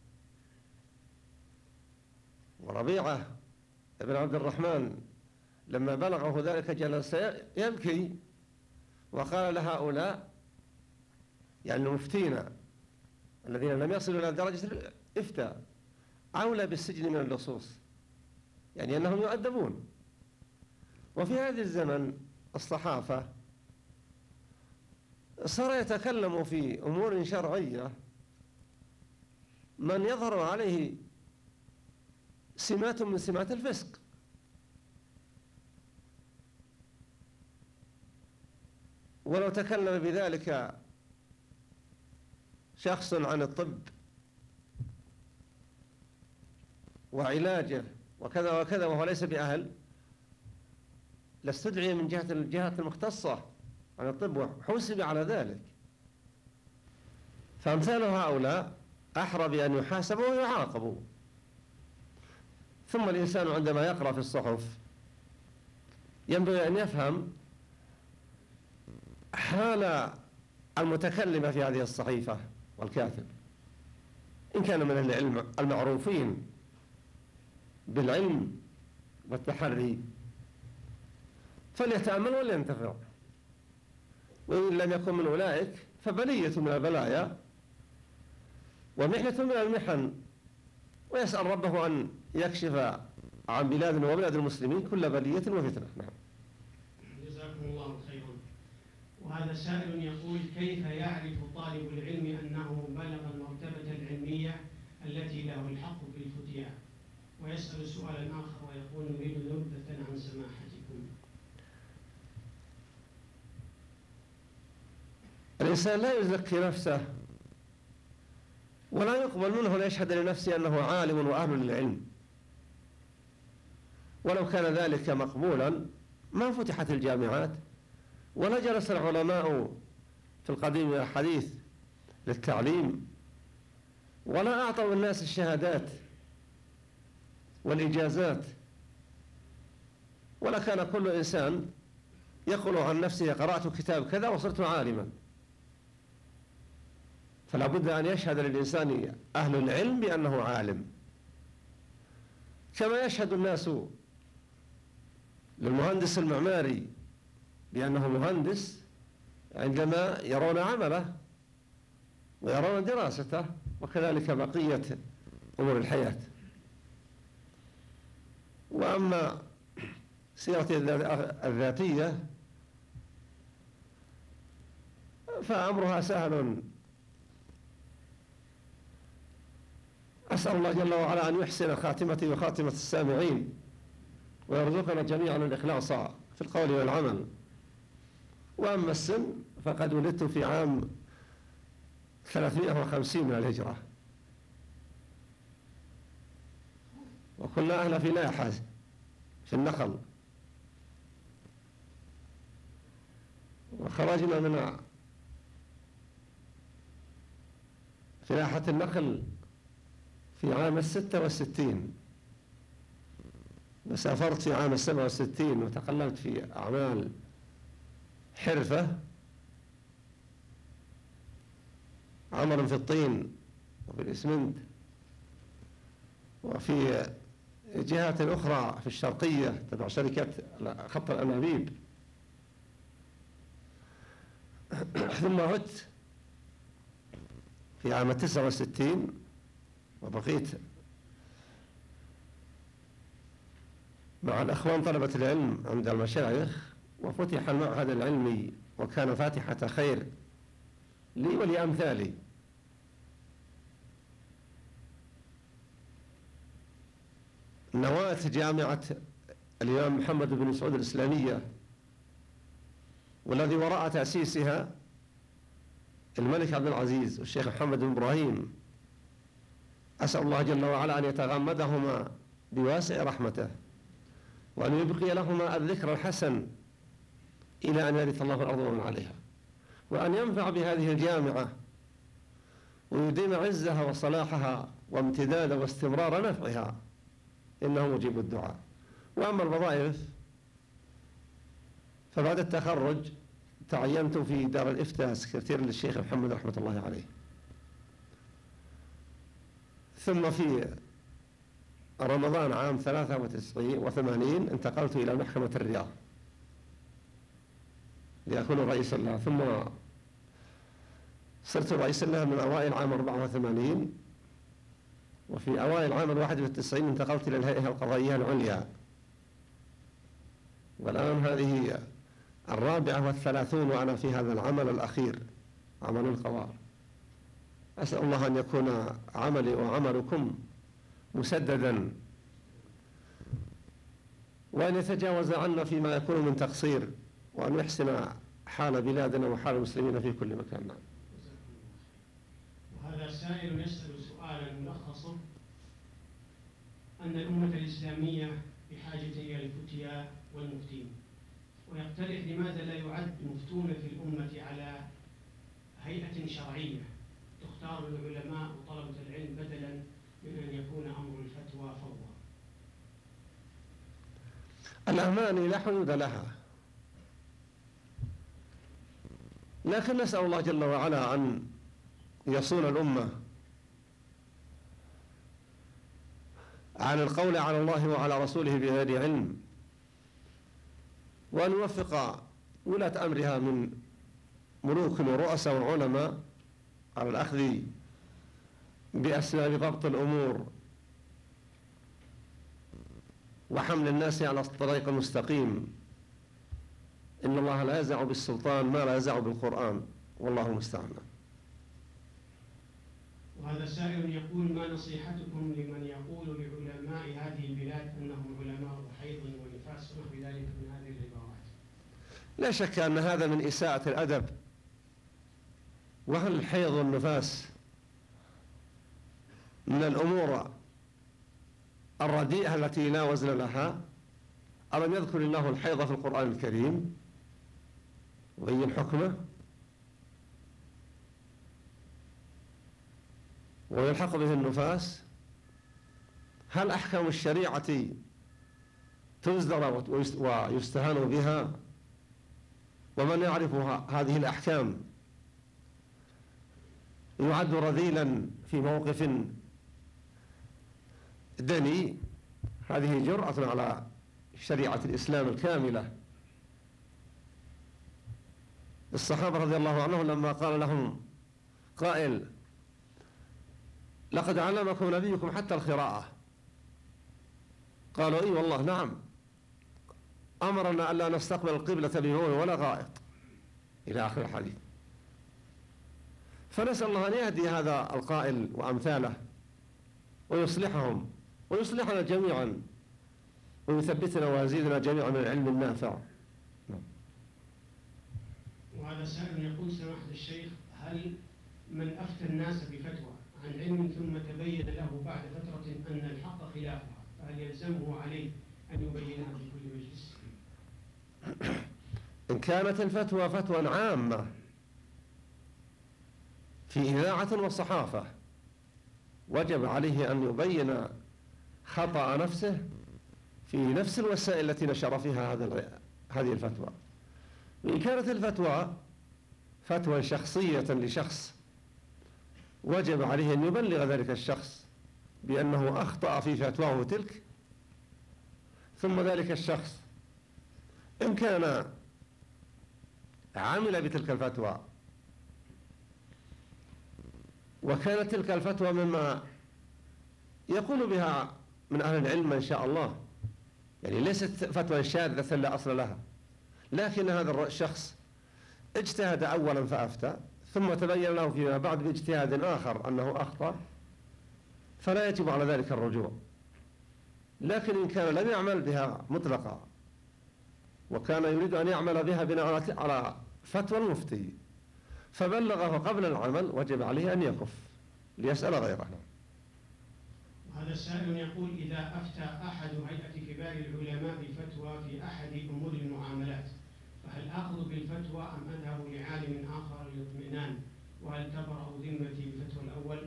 وربيعة بن عبد الرحمن لما بلغه ذلك جلس يبكي وقال لهؤلاء يعني المفتين الذين لم يصلوا إلى درجة الإفتاء أولى بالسجن من اللصوص، يعني أنهم يؤدبون. وفي هذا الزمن الصحافة صار يتكلم في أمور شرعية من يظهر عليه سمات من سمات الفسق، ولو تكلم بذلك شخص عن الطب وعلاجه وكذا وكذا وهو ليس بأهل لاستدعي من جهة الجهات المختصة عن الطب وحوسب على ذلك. فأمثال هؤلاء أحرى بأن يحاسبوا ويعاقبوا. ثم الإنسان عندما يقرأ في الصحف ينبغي أن يفهم حال المتكلم في هذه الصحيفة والكاتب، إن كان من العلم المعروفين بالعلم والتحري فليتأمل ولينتفع، وإن لم يكن من أولئك فبلية من البلايا ومحنة من المحن، ويسأل ربه أن يكشف عن بلادنا وبلاد المسلمين كل بلية وفتنة. نعم. جزاكم الله خيرا. وهذا سائل يقول: كيف يعرف طالب العلم أنه بلغ المرتبة العلمية التي له الحق في الفتيا؟ ويسأل سؤالا آخر ويقول: نريد نبذة عن سماحتكم. الإنسان لا يزكي نفسه ولا يقبل منه ليشهد لنفسه أنه عالم وأهل للعلم، ولو كان ذلك مقبولا ما فتحت الجامعات ولا جلس العلماء في القديم والحديث للتعليم، ولا أعطوا الناس الشهادات والإجازات، ولا كان كل إنسان يقول عن نفسه قرأت كتاب كذا وصرت عالما. فلا بد أن يشهد للإنسان أهل العلم بأنه عالم، كما يشهد الناس للمهندس المعماري بأنه مهندس عندما يرون عمله ويرون دراسته، وكذلك بقية أمور الحياة. وأما سيرة الذاتية فأمرها سهل. أسأل الله جل وعلا أن يحسن خاتمتي وخاتمة السامعين ويرزقنا جميعا الإخلاص في القول والعمل. وأما السن فقد ولدت في عام 350 من الهجرة، وكنا أهل فلاحة في النخل، وخرجنا من فلاحة النخل في عام 66، وسافرت في عام 67 وتقلبت في أعمال حرفة، عمل في الطين وفي الإسمنت وفي جهات أخرى في الشرقية تبع شركة خط الأنابيب. ثم عدت في عام 69 وبقيت مع الأخوان طلبة العلم عند المشايخ، وفتح المعهد العلمي وكان فاتحة خير لي ولأمثالي. نواة جامعة الإمام محمد بن سعود الإسلامية، والذي وراء تأسيسها الملك عبد العزيز والشيخ محمد بن إبراهيم، أسأل الله جل وعلا أن يتغمدهما بواسع رحمته، وأن يبقي لهما الذكر الحسن إلى أن يرث الله الأرض ومن عليها، وأن ينفع بهذه الجامعة ويديم عزها وصلاحها وامتداد واستمرار نفعها، إنه مجيب الدعاء. وأما الوظائف فبعد التخرج تعينت في دار الإفتاء سكرتير للشيخ محمد رحمة الله عليه، ثم في رمضان عام 83 انتقلت إلى محكمة الرياض لأكون رئيسا لها، ثم صرت رئيسا لها من أوائل عام 84، وفي أوائل عام 91 انتقلت إلى الهيئة القضائية العليا، والآن هذه 34 وأنا في هذا العمل الأخير، عمل القضاء. أسأل الله أن يكون عملي وعملكم مسددا، وأن يتجاوز عنا فيما يكون من تقصير، وأن يحسن حال بلادنا وحال المسلمين في كل مكان. وهذا سائل يسأل سؤالا ملخصا أن الأمة الإسلامية بحاجة إلى الفتيا والمفتين، ويقترح لماذا لا يعد مفتون في الأمة على هيئة شرعية تختار العلماء وطلبة العلم بدلا من أن يكون أمر الفتوى فوضى. الأماني لا حدود لها، لكن نسأل الله جل وعلا أن يصون الأمة عن القول على الله وعلى رسوله بغير علم، وأن يوفق ولاة أمرها من ملوك ورؤساء وعلماء على الأخذ بأسباب ضبط الأمور وحمل الناس على الطريق المستقيم. إن الله لا يزع بالسلطان ما لا يزع بالقرآن، والله المستعان. وهذا سائل يقول: ما نصيحتكم لمن يقول لعلماء هذه البلاد أنهم علماء حيض ونفاس ونحو ذلك من هذه العبارات؟ لا شك أن هذا من إساءة الأدب، وهل الحيض والنفاس من الأمور الرديئة التي لا وزن لها؟ ألم يذكر الله الحيض في القرآن الكريم وبين حكمه ويلحق به النفاس؟ هل أحكام الشريعة تزدر ويستهان بها؟ ومن يعرف هذه الأحكام يعد رذيلا في موقف دني. هذه جرأة على شريعة الإسلام الكاملة. الصحابة رضي الله عنهم لما قال لهم قائل: لقد علمكم نبيكم حتى القراءة، قالوا: إي والله نعم، أمرنا ألا نستقبل القبلة ببول ولا غائط، إلى آخر الحديث. فنسأل الله أن يهدي هذا القائل وأمثاله ويصلحهم ويصلحنا جميعا ويثبتنا ويزيدنا جميعا من العلم النافع. وهذا سائل يقول: سماحة الشيخ، هل من أفتى الناس بفتوى عن علم ثم تبين له بعد فترة أن الحق خلافها، فهل يلزمه عليه أن يبينها في كل مجلس؟ إن كانت الفتوى فتوى عامة في إذاعة وصحافة وجب عليه أن يبين خطأ نفسه في نفس الوسائل التي نشر فيها هذه الفتوى. وإن كانت الفتوى فتوى شخصية لشخص وجب عليه أن يبلغ ذلك الشخص بأنه أخطأ في فتواه تلك، ثم ذلك الشخص إن كان عمل بتلك الفتوى وكانت تلك الفتوى مما يقول بها من أهل العلم إن شاء الله، يعني ليست فتوى شاذة لا أصل لها، لكن هذا الشخص اجتهد أولا فأفتى ثم تبين له فيما بعد باجتهاد آخر أنه أخطأ، فلا يجب على ذلك الرجوع. لكن إن كان لم يعمل بها مطلقا وكان يريد أن يعمل بها بناء على فتوى المفتي فبلغه قبل العمل، وجب عليه أن يكف ليسأل غيره. هذا السائل يقول: إذا أفتى أحد هيئة كبار العلماء بفتوى في أحد أمور المعاملات، فهل آخذ بالفتوى أم أذهب لعالم آخر للاطمئنان؟ وهل تبرأ ذمتي بفتوى الأول؟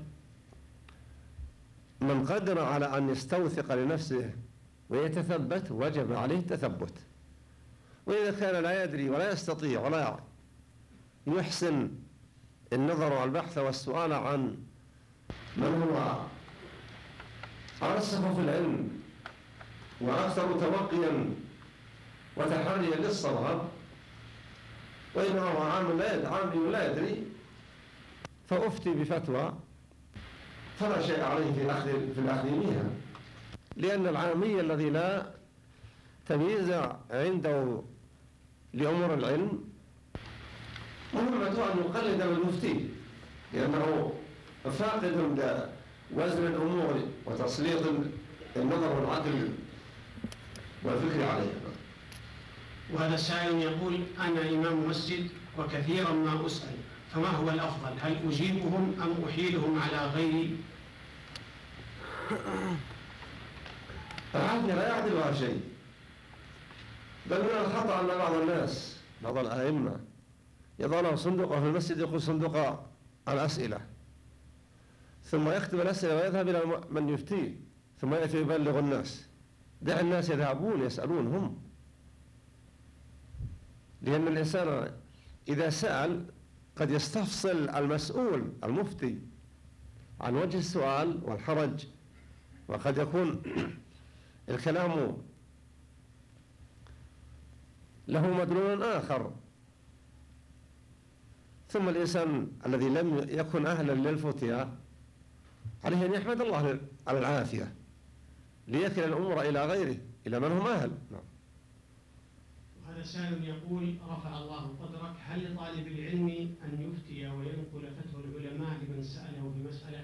من قدر على أن يستوثق لنفسه ويتثبت وجب عليه التثبت، وإذا كان لا يدري ولا يستطيع ولا يعرف يحسن النظر والبحث والسؤال عن من هو أرسخ في العلم وأكثر توقيا وتحريا للصواب، وإنه هو عام لا يدري فأفتي بفتوى فلا شيء عليه في الأخذ بها، لأن العامي الذي لا تمييز عنده لأمور العلم مهمته أن يقلد بالمفتي، لأنه فاقد وزن الأمور وتسليط النظر والعقل والفكر عليها. وهذا السائل يقول: أنا إمام مسجد وكثيرا ما أسأل، فما هو الأفضل؟ هل أجيبهم أم أحيلهم على غيري؟ العافية لا يعدلها شيء، بل من الخطأ أن بعض الناس بعض الأئمة يضع صندوقه في المسجد يقول صندوق الأسئلة، ثم يكتب الأسئلة ويذهب إلى من يفتيه ثم يأتي يبلغ الناس. دع الناس يذهبون يسألون هم، لأن الإنسان إذا سأل قد يستفصل المسؤول المفتي عن وجه السؤال والحرج، وقد يكون الكلام له مدلول آخر، ثم الإنسان الذي لم يكن أهلا للفتيا عليه أن يحمد الله على العافية ليكل الأمور إلى غيره، إلى من هم أهل. نعم. وهذا سائل يقول: رفع الله قدرك، هل لطالب العلم أن يفتي وينقل فتوى العلماء لمن سأله في مسألة؟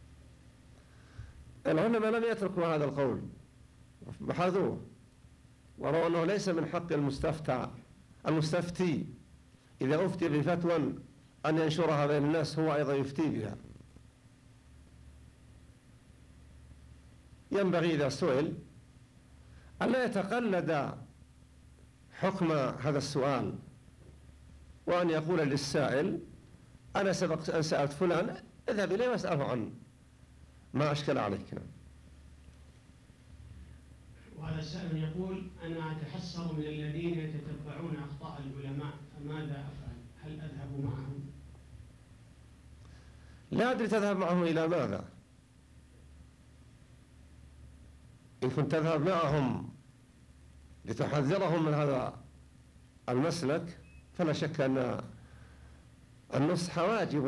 العلماء لم يتركوا هذا القول، بحثوه ورأوا أنه ليس من حق المستفتي إذا أفتي بفتوى أن ينشرها بين الناس هو أيضا يفتي بها. ينبغي إذا سئل ألا يتقلد حكم هذا السؤال، وأن يقول للسائل: أنا سبقت أن سألت فلان، اذهب إليه واسأله عن ما أشكل عليك. وهذا السائل يقول: أنا أتحسر من الذين يتتبعون أخطاء العلماء، فماذا أفعل؟ هل أذهب معهم؟ لا أدري تذهب معهم إلى ماذا. إن كنت تذهب معهم لتحذرهم من هذا المسلك فلا شك أن النصح واجب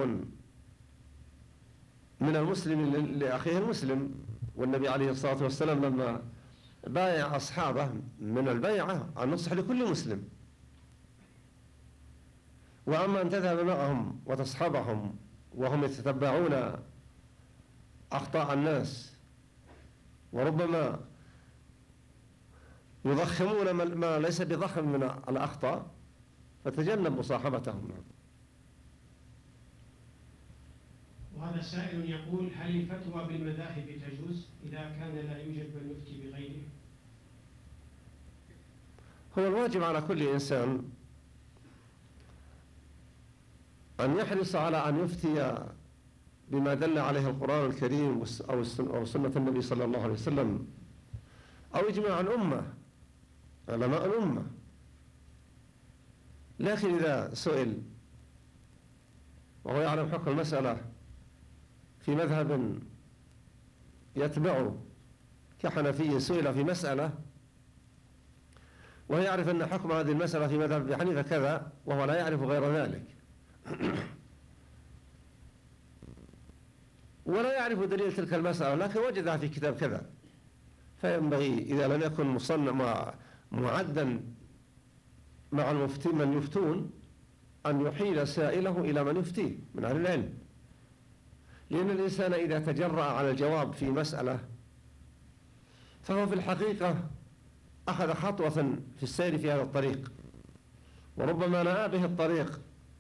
من المسلم لأخيه المسلم، والنبي عليه الصلاة والسلام لما بايع أصحابه من البيعة النصح لكل مسلم. وأما أن تذهب معهم وتصحبهم وهم يتتبعون أخطاء الناس وربما يضخمون ما ليس بضخم من الأخطاء، فتجنب مصاحبتهم. وهذا سائل يقول: هل الفتوى بالمذاهب تجوز إذا كان لا يوجد من يفتي بغيره؟ هو الواجب على كل إنسان أن يحرص على أن يفتي بما دل عليه القرآن الكريم أو سنة النبي صلى الله عليه وسلم أو إجماع الأمة، علماء الأمة. لكن إذا سئل وهو يعلم حكم المسألة في مذهب يتبعه كحنفي، سئل في مسألة وهو يعرف أن حكم هذه المسألة في مذهب أبي حنيفة كذا وهو لا يعرف غير ذلك ولا يعرف دليل تلك المسألة لكن وجدها في كتاب كذا، فينبغي إذا لم يكن مصنع معدا مع من يفتون أن يحيل سائله إلى من يفتيه من أهل العلم، لأن الإنسان إذا تجرأ على الجواب في مسألة فهو في الحقيقة أخذ خطوة في السير في هذا الطريق، وربما نأى به الطريق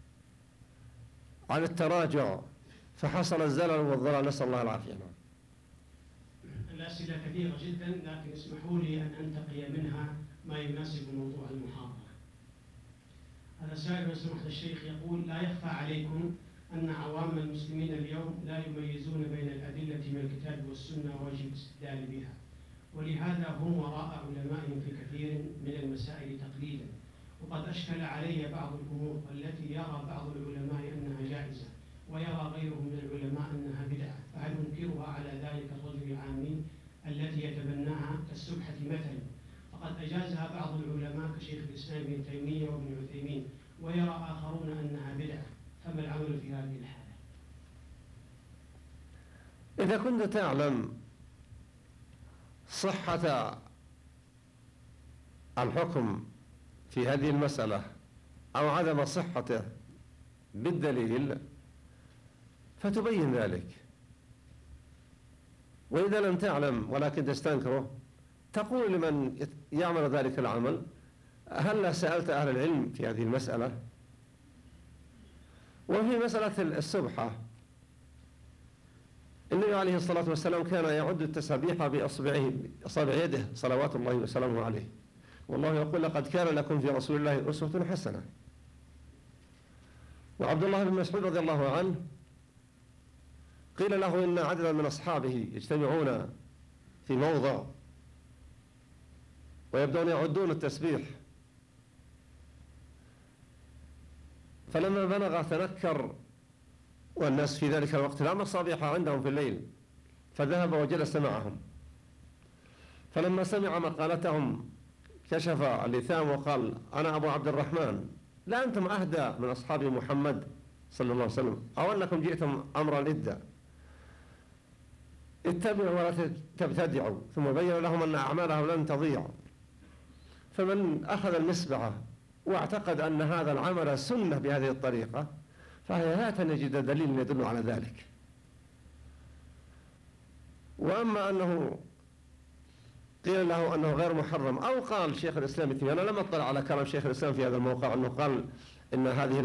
عن التراجع فحصل الزلل والضلال، نسأل الله العافية. الأسئلة كثيرة جدا، لكن اسمحوا لي أن أنتقي منها ما يناسب موضوع المحاضرة. هذا سائل سماحة الشيخ يقول: لا يخفى عليكم أن عوام المسلمين اليوم لا يميزون بين الأدلة من الكتاب والسنة ووجه الاستدلال بها، ولهذا هم وراء علمائهم في كثير من المسائل تقليدا، وقد أشكل علي بعض الأمور التي يرى بعض العلماء أنها جائزة ويرى غيرهم من العلماء أنها بدعة، فهل ننكرها على ذلك الرجل العامي التي يتبناها كالسبحة مثلا؟ فقد أجازها بعض العلماء كشيخ الإسلام ابن تيمية وابن عثيمين، ويرى آخرون أنها بدعة، فما العمل في هذه الحالة؟ إذا كنت تعلم صحة الحكم في هذه المسألة أو عدم صحته بالدليل فتبين ذلك، وإذا لم تعلم ولكن تستنكره تقول لمن يعمل ذلك العمل: هل سألت أهل العلم في هذه المسألة؟ وفي مسألة السبحة النبي عليه الصلاة والسلام كان يعد التسابيح بأصابع يده صلوات الله وسلامه عليه، والله يقول: لقد كان لكم في رسول الله أسوة حسنة. وعبد الله بن مسعود رضي الله عنه قيل له إن عددا من أصحابه يجتمعون في موضع ويبدأون يعدون التسبيح، فلما بلغ تنكر والناس في ذلك الوقت لا مصابيح عندهم في الليل، فذهب وجلس معهم، فلما سمع مقالتهم كشف اللثام وقال: أنا أبو عبد الرحمن، لا أنتم أهدى من أصحاب محمد صلى الله عليه وسلم، أو أنكم جئتم أمرا إدا، اتبعوا ولا تبتدعوا. ثم بين لهم أن أعمالهم لن تضيع. فمن أخذ المسبعة واعتقد أن هذا العمل سنة بهذه الطريقة فهيهات أن يجد دليل يدل على ذلك. وأما أنه قيل له أنه غير محرم، أو قال شيخ الإسلام ابن تيمية، أنا لم أطلع على كلام شيخ الإسلام في هذا الموقع أنه قال إن هذه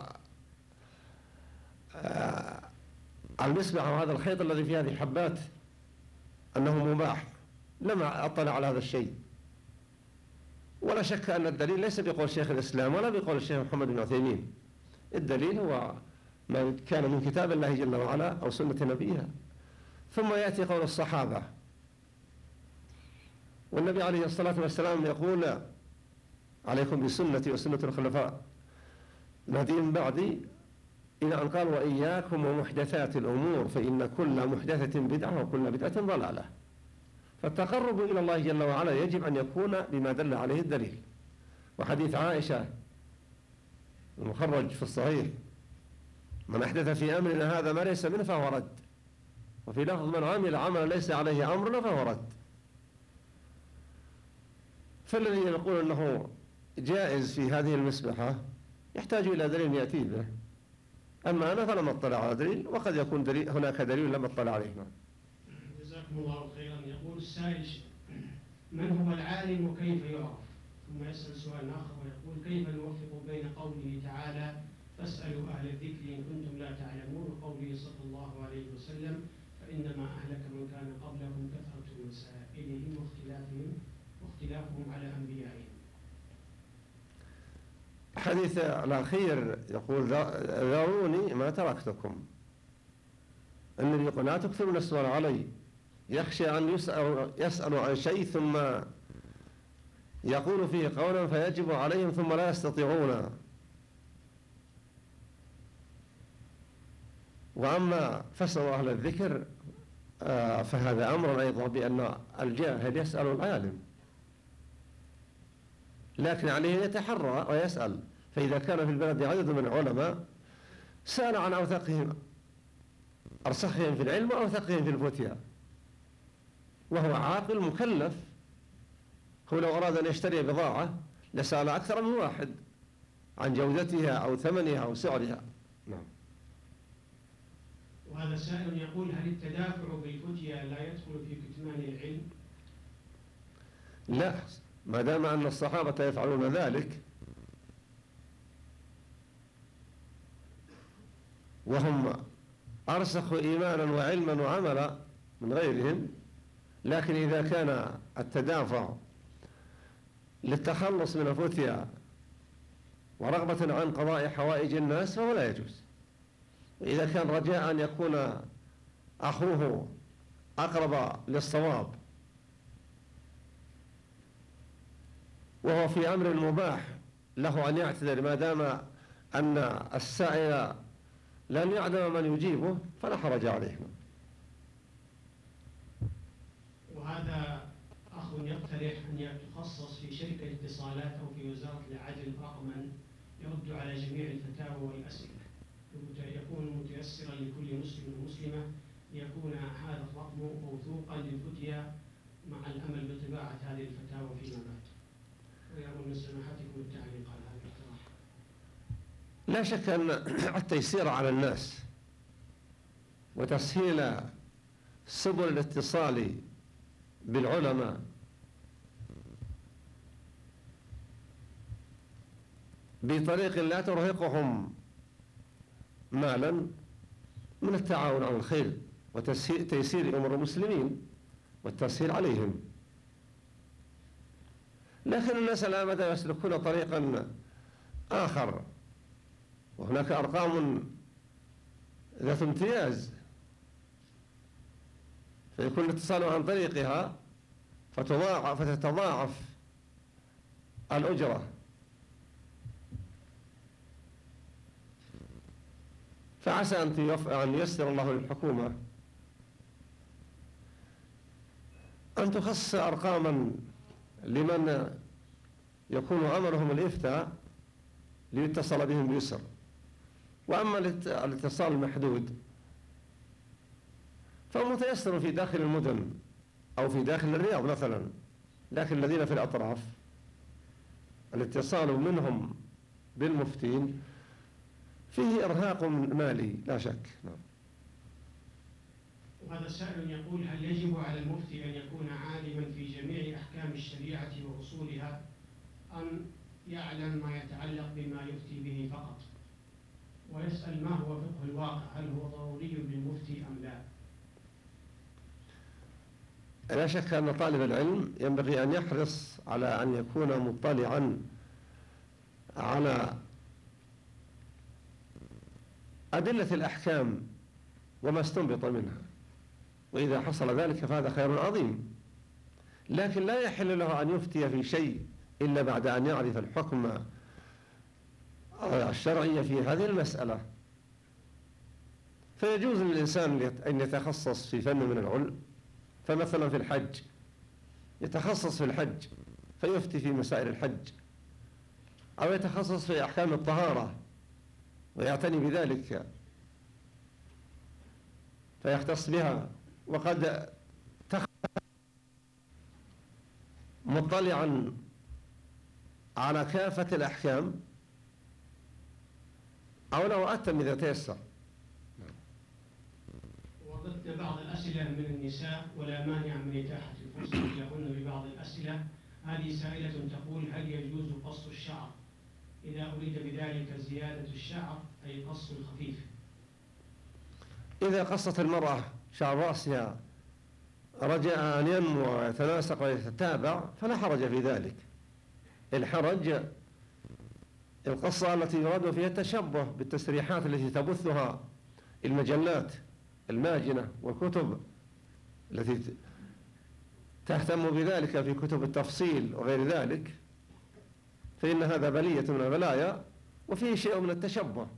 المسبعة وهذا الخيط الذي في هذه الحبات أنه مباح، لم أطلع على هذا الشيء. ولا شك أن الدليل ليس بقول شيخ الإسلام ولا بقول الشيخ محمد بن عثيمين، الدليل هو ما كان من كتاب الله جل وعلا أو سنة نبيها. ثم يأتي قول الصحابة، والنبي عليه الصلاة والسلام يقول: عليكم بسنتي وسنة الخلفاء الذين من بعدي، إلى أن قال: وإياكم ومحدثات الأمور فإن كل محدثة بدعة وكل بدعة ضلالة. فالتقرب إلى الله جل وعلا يجب أن يكون بما دل عليه الدليل. وحديث عائشة المخرج في الصحيح: من أحدث في أمرنا هذا ما ليس منه فهو رد. وفي لفظ: من عمل عملا ليس عليه أمرنا فهو رد. فالذي يقول أنه جائز في هذه المسبحة يحتاج إلى دليل يأتي به، أما أنا فلم أطلع على دليل، وقد يكون دليل هناك دليل لم أطلع عليه. جزاكم الله خيرا. يقول السائل: من هو العالم وكيف يعرف؟ ثم يسأل سؤال آخر ويقول: كيف نوفق بين قوله تعالى فاسألوا أهل الذكر إن كنتم لا تعلمون وقوله صلى الله عليه وسلم فإنما أهلك من كان قبلكم كثرة مسائلهم واختلافهم على أنبيائهم. الحديث الأخير يقول: ذروني ما تركتكم. النبي يقول: لا تكثرون السؤال علي، يخشى أن يسأل عن شيء ثم يقول فيه قولا فيجب عليهم ثم لا يستطيعون. وأما فاسألوا أهل الذكر فهذا أمر أيضا بأن الجاهل يسأل العالم، لكن عليه يتحرى ويسأل. فإذا كان في البلد عدد من العلماء سأل عن أوثقهم، أرسخهم في العلم وأوثقهم في الفتيا، وهو عاقل مكلف. هو لو أراد أن يشتري بضاعة لسأل أكثر من واحد عن جودتها أو ثمنها أو سعرها. نعم. وهذا سائل يقول: هل التدافع بالفتيا لا يدخل في كتمان العلم؟ لا، ما دام أن الصحابة يفعلون ذلك وهم أرسخوا إيمانا وعلما وعملا من غيرهم. لكن إذا كان التدافع للتخلص من الفتيا ورغبة عن قضاء حوائج الناس فهو لا يجوز. وإذا كان رجاء أن يكون أخوه أقرب للصواب وهو في أمر مباح له أن يعتذر ما دام أن السائل لن يعلم من يجيبه فلا حرج عليه. وهذا أخ يقترح أن يتخصص في شركة اتصالات أو في وزارة العدل رقما يرد على جميع الفتاوى والأسئلة، يكون متيسرا لكل مسلم ومسلمة، ليكون هذا الرقم موثوقا للفتيا مع الأمل بطباعة هذه الفتاوى فيما بعد. ويرون من سماحتكم التعليق على هذا الاقتراح. لا شك أن التيسير على الناس وتسهيل سبل الاتصال بالعلماء بطريق لا ترهقهم مالا من التعاون على الخير وتيسير أمور المسلمين والتسهيل عليهم. لكن الناس الآن بدأوا يسلكون طريقا آخر، وهناك أرقام ذات امتياز فيكون الاتصال عن طريقها فتتضاعف الأجرة. فعسى أن ييسر الله للحكومة أن تخصص أرقاما لمن يكون عملهم الإفتاء ليتصل بهم بيسر. وأما الاتصال المحدود فمتيسر في داخل المدن أو في داخل الرياض مثلا، لكن الذين في الأطراف الاتصال منهم بالمفتين فيه إرهاق مالي لا شك. نعم. وهذا سائل يقول: هل يجب على المفتي أن يكون عالما في جميع أحكام الشريعة وأصولها أم يعلم ما يتعلق بما يفتي به فقط؟ ويسأل: ما هو فقه الواقع؟ هل هو ضروري للمفتي أم لا؟ لا شك أن طالب العلم ينبغي أن يحرص على أن يكون مطلعا على أدلة الأحكام وما استنبط منها، وإذا حصل ذلك فهذا خير عظيم. لكن لا يحل له أن يفتي في شيء إلا بعد أن يعرف الحكم الشرعي في هذه المسألة. فيجوز للإنسان أن يتخصص في فن من العلم، فمثلا في الحج يتخصص في الحج فيفتي في مسائل الحج، أو يتخصص في أحكام الطهارة ويعتني بذلك فيختص بها. وقد مطلعا على كافة الأحكام أو لو أتم إذا تيسر. وردنا بعض الأسئلة من النساء ولا مانع من إتاحة الفرصة لهن ببعض الأسئلة هذه سائلة تقول: هل يجوز قص الشعر إذا أريد بذلك زيادة الشعر أي قص خفيف؟ إذا قصت المرأة شعر رأسها رجاء أن ينمو ويتناسق ويتتابع فلا حرج في ذلك. الحرج القصة التي يراد فيها التشبه بالتسريحات التي تبثها المجلات الماجنة والكتب التي تهتم بذلك في كتب التفصيل وغير ذلك، فإن هذا بلية من البلايا وفيه شيء من التشبه.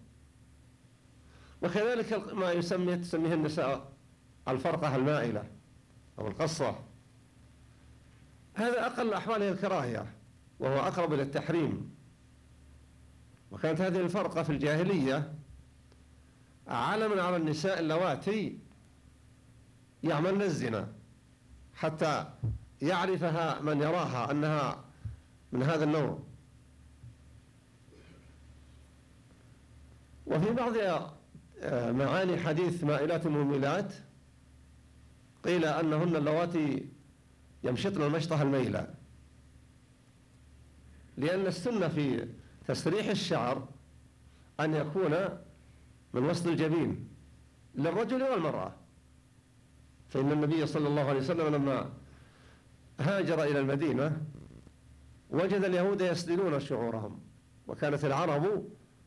وكذلك ما تسميه النساء الفرقة المائلة أو القصة، هذا أقل أحواله الكراهية وهو أقرب إلى التحريم. وكانت هذه الفرقة في الجاهلية علما على النساء اللواتي يعملن الزنا حتى يعرفها من يراها أنها من هذا النوع. وفي بعض معاني حديث مائلات مميلات قيل أنهن اللواتي يمشطن المشطة الميلة، لأن السنة في تسريح الشعر أن يكون من وسط الجبين للرجل والمرأة. فإن النبي صلى الله عليه وسلم لما هاجر إلى المدينة وجد اليهود يسدلون شعورهم، وكانت العرب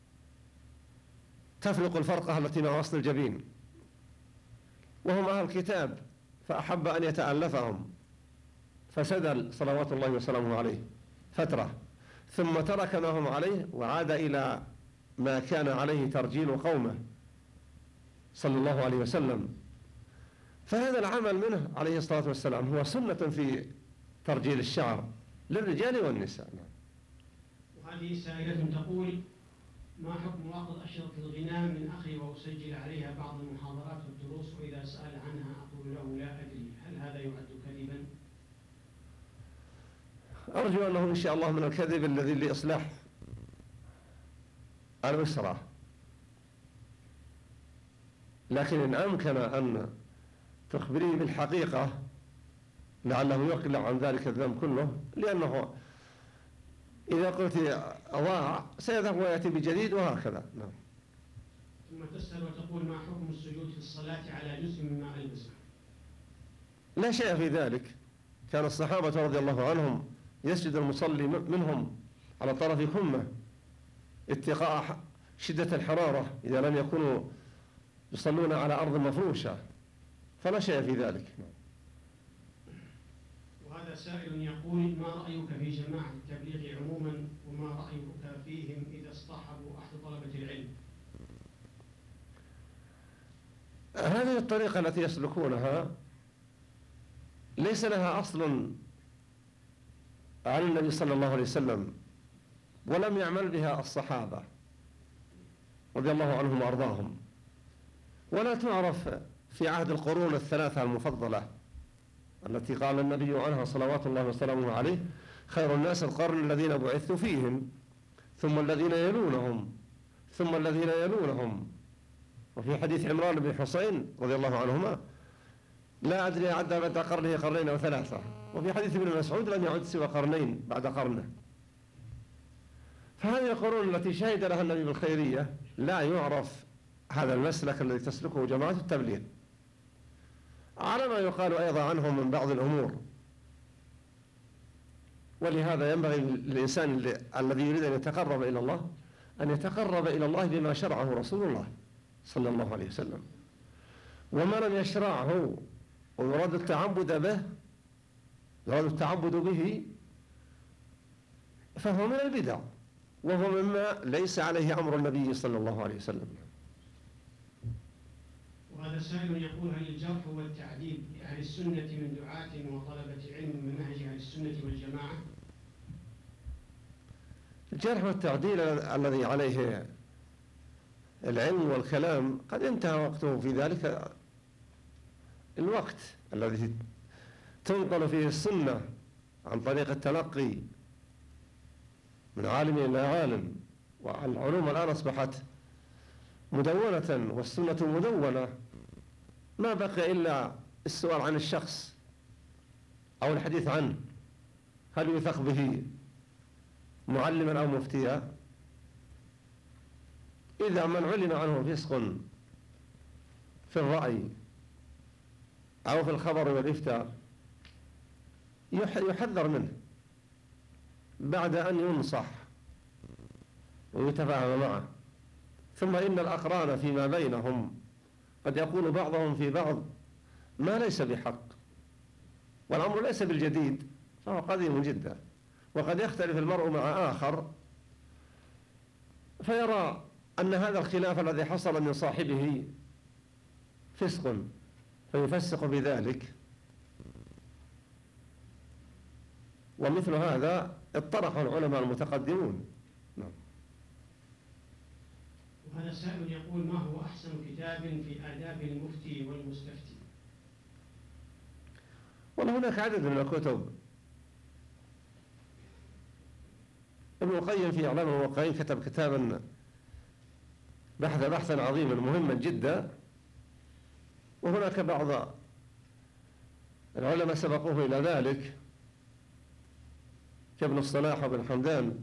تفلق الفرقة التي مع وسط الجبين، وهم أهل الكتاب، فأحب أن يتألفهم فسدل صلوات الله وسلامه عليه فترة، ثم ترك ما هم عليه وعاد إلى ما كان عليه ترجيل قومه صلى الله عليه وسلم. فهذا العمل منه عليه الصلاة والسلام هو سنة في ترجيل الشعر للرجال والنساء. وهذه سائلة تقول: ما حكم أخذ أشرطة الغناء من أخي وأسجل عليها بعض المحاضرات والدروس، وإذا سأل عنها أقول له لا أدري، هل هذا يعد كذبا؟ أرجو أنه إن شاء الله من الكذب الذي لإصلاح الأسرة، لكن إن أمكن أن تخبريه بالحقيقة لعله يقلع عن ذلك الذنب كله، لأنه إذا قلت أضاع سيذهب ويأتي بجديد وهكذا. نعم. ثم تسأل وتقول: ما حكم السجود في الصلاة على جزء مما ألبسه؟ لا شيء في ذلك، كان الصحابة رضي الله عنهم يسجد المصلي منهم على طرف كمه اتقاء شدة الحرارة إذا لم يكونوا يصلون على أرض مفروشة، فلا شيء في ذلك. وهذا سائل يقول: ما رأيك في جماعة التبليغ عموما، وما رأيك فيهم إذا اصطحبوا أحد طلبة العلم؟ هذه الطريقة التي يسلكونها ليس لها أصل عن النبي صلى الله عليه وسلم، ولم يعمل بها الصحابة رضي الله عنهم وأرضاهم، ولا تعرف في عهد القرون الثلاثة المفضلة التي قال النبي عنها صلوات الله وسلامه عليه: خير الناس القرن الذين بعثت فيهم ثم الذين يلونهم ثم الذين يلونهم. وفي حديث عمران بن حسين رضي الله عنهما: لا أدري عد بعد قرنه قرنين أو ثلاثة. وفي حديث ابن مسعود: لم يعد سوى قرنين بعد قرنه. فهذه القرون التي شهد لها النبي بالخيرية لا يعرف هذا المسلك الذي تسلكه جماعة التبليغ، على ما يقال أيضا عنهم من بعض الأمور. ولهذا ينبغي للإنسان الذي يريد أن يتقرب إلى الله أن يتقرب إلى الله بما شرعه رسول الله صلى الله عليه وسلم، وما لم يشرعه ويراد التعبد به فهو من البدع، وهو مما ليس عليه أمر النبي صلى الله عليه وسلم. وهذا سائل يقول: هل الجرح والتعديل لأهل السنة من دعاة وطلبة علم من منهج أهل السنة والجماعة؟ الجرح والتعديل الذي عليه العلم والكلام قد انتهى وقته في ذلك الوقت الذي تنقل فيه السنة عن طريق التلقي من عالم إلى عالم، والعلوم الآن أصبحت مدونة والسنة مدونة، ما بقي إلا السؤال عن الشخص أو الحديث عنه. هل يوثق به معلما أو مفتيا؟ إذا من علم عنه فسق في الرأي أو في الخبر والإفتاء يحذر منه بعد أن ينصح ويتفاهم معه. ثم إن الأقران فيما بينهم قد يقول بعضهم في بعض ما ليس بحق، والأمر ليس بالجديد، فهو قديم جدا. وقد يختلف المرء مع آخر فيرى أن هذا الخلاف الذي حصل من صاحبه فسق فيفسق بذلك، ومثل هذا اطرحه العلماء المتقدمون. نعم. وهذا السائل يقول: ما هو أحسن كتاب في آداب المفتي والمستفتي؟ والله هناك عدد من الكتب. ابن القيم في إعلام الموقعين كتب كتابا بحثا عظيما مهما جدا، وهناك بعض العلماء سبقوه إلى ذلك كابن الصلاح وابن حمدان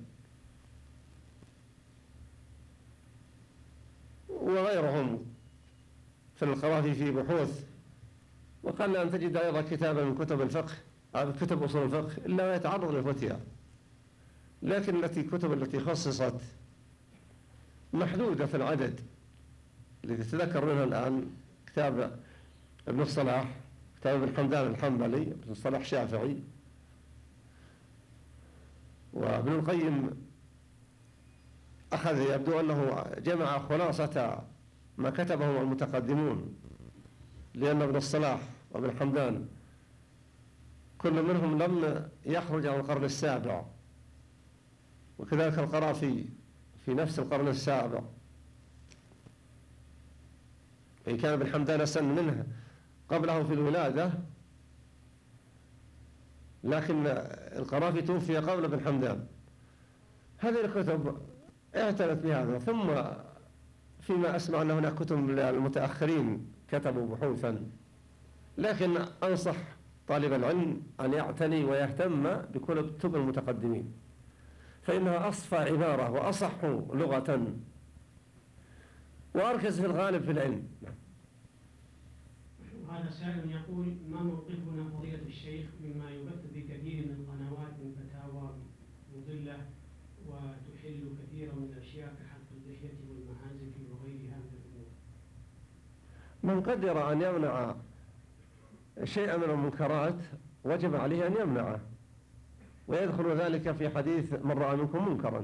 وغيرهم في القرافي في بحوث. وقال أن تجد أيضا كتابا من كتب الفقه أو كتب أصول الفقه إلا يتعرض للفتيا، لكن الكتب التي خصصت محدودة في العدد. الذي تذكر منها الآن كتاب ابن الصلاح، كتاب ابن حمدان الحنبلي، ابن الصلاح شافعي، وابن القيم أخذ يبدو أنه جمع خلاصة ما كتبه المتقدمون، لأن ابن الصلاح وابن حمدان كل منهم لم يخرج عن القرن السابع، وكذلك القرافي في نفس القرن السابع، إن كان ابن حمدان أسن منه قبله في الولادة، لكن القرافي توفي قبل ابن حمدان. هذه الكتب اعتنت بهذا. ثم فيما أسمع أن هناك كتب للمتأخرين كتبوا بحوثا، لكن أنصح طالب العلم أن يعتني ويهتم بكتب المتقدمين، فإنها أصفى عبارة وأصح لغة وأركز في الغالب في العلم. وهذا سائل يقول: ما موقفنا فضيلة الشيخ مما يبث بكثير من القنوات من فتاوى مضلة وتحل كثيرا من الأشياء كحلق اللحية والمعازف وغيرها من الأمور؟ من قدر أن يمنع شيئا من المنكرات وجب عليه أن يمنعه، ويدخل ذلك في حديث من رأى منكم منكرا.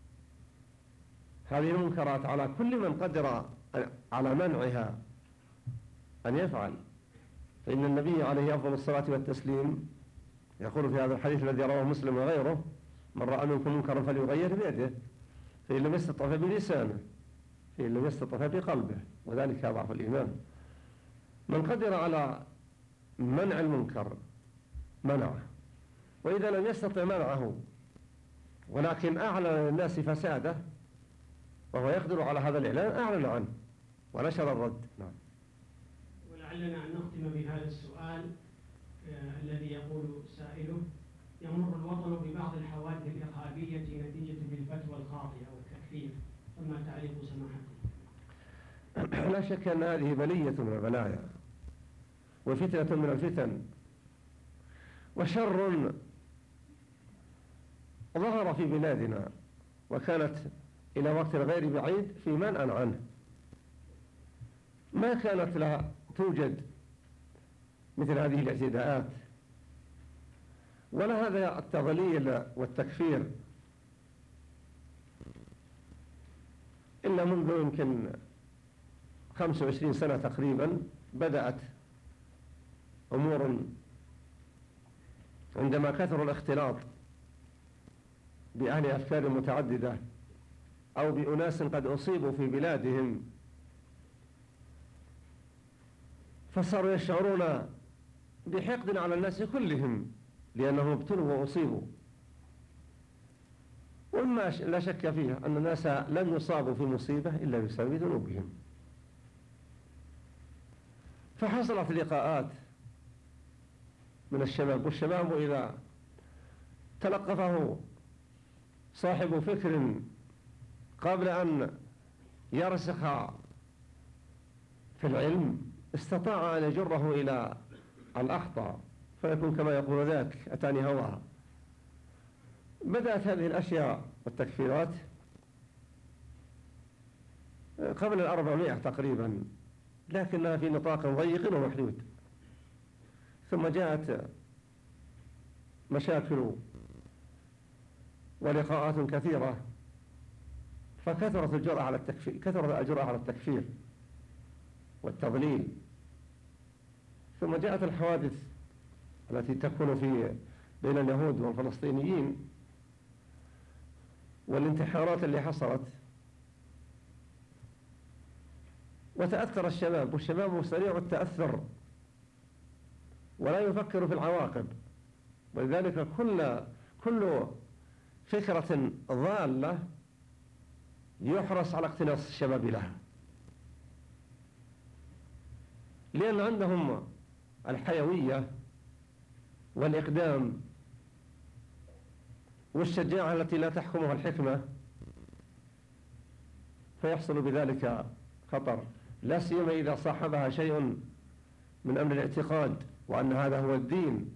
هذه المنكرات على كل من قدر على منعها أن يفعل، فإن النبي عليه أفضل الصلاة والتسليم يقول في هذا الحديث الذي رواه مسلم وغيره: من رأى منكم منكرا فليغير بيده، فإن لم يستطع فبلسانه، فإن لم يستطع فبقلبه، وذلك ضعف الإيمان. من قدر على منع المنكر منعه، وإذا لم يستطع منعه ولكن أعلن للناس فساده وهو يقدر على هذا الإعلان أعلن عنه ونشر الرد. نعم. ولعلنا أن نختم بهذا السؤال الذي يقول سائله: يمر الوطن ببعض الحوادث الإرهابية نتيجة للفتوى الخاطئة والتكفير، فما تعليق سماحته؟ لا شك أن هذه بلية من البلايا وفتنة من الفتن وشر ظهر في بلادنا، وكانت إلى وقت غير بعيد في منأى عنه. ما كانت لها توجد مثل هذه الاعتداءات ولا هذا التضليل والتكفير إلا منذ يمكن 25 سنة تقريبا. بدأت أمور عندما كثر الاختلاط بأهل أفكار متعددة أو بأناس قد أصيبوا في بلادهم، فصاروا يشعرون بحقد على الناس كلهم لأنهم ابتلوا وأصيبوا. وما لا شك فيه أن الناس لم يصابوا في مصيبة إلا بسبب ذنوبهم. فحصلت لقاءات من الشباب، والشباب إذا تلقفه صاحب فكر قبل أن يرسخ في العلم استطاع أن يجره إلى الأخطاء، فيكون كما يقول ذاك أتاني هواها. بدأت هذه الأشياء والتكفيرات قبل 400 تقريبا، لكنها في نطاق ضيق ومحدود. ثم جاءت مشاكل ولقاءات كثيرة، فكثرت الجرأة على التكفير، كثرت الجرأة على التكفير والتضليل. ثم جاءت الحوادث التي تكون بين اليهود والفلسطينيين، والانتحارات اللي حصلت، وتأثر الشباب، والشباب سريع التأثر ولا يفكر في العواقب، ولذلك كل فكرة ضالة يحرص على اقتناص الشباب لها، لأن عندهم الحيوية والإقدام والشجاعة التي لا تحكمها الحكمة، فيحصل بذلك خطر، لا سيما إذا صاحبها شيء من أمر الاعتقاد وأن هذا هو الدين.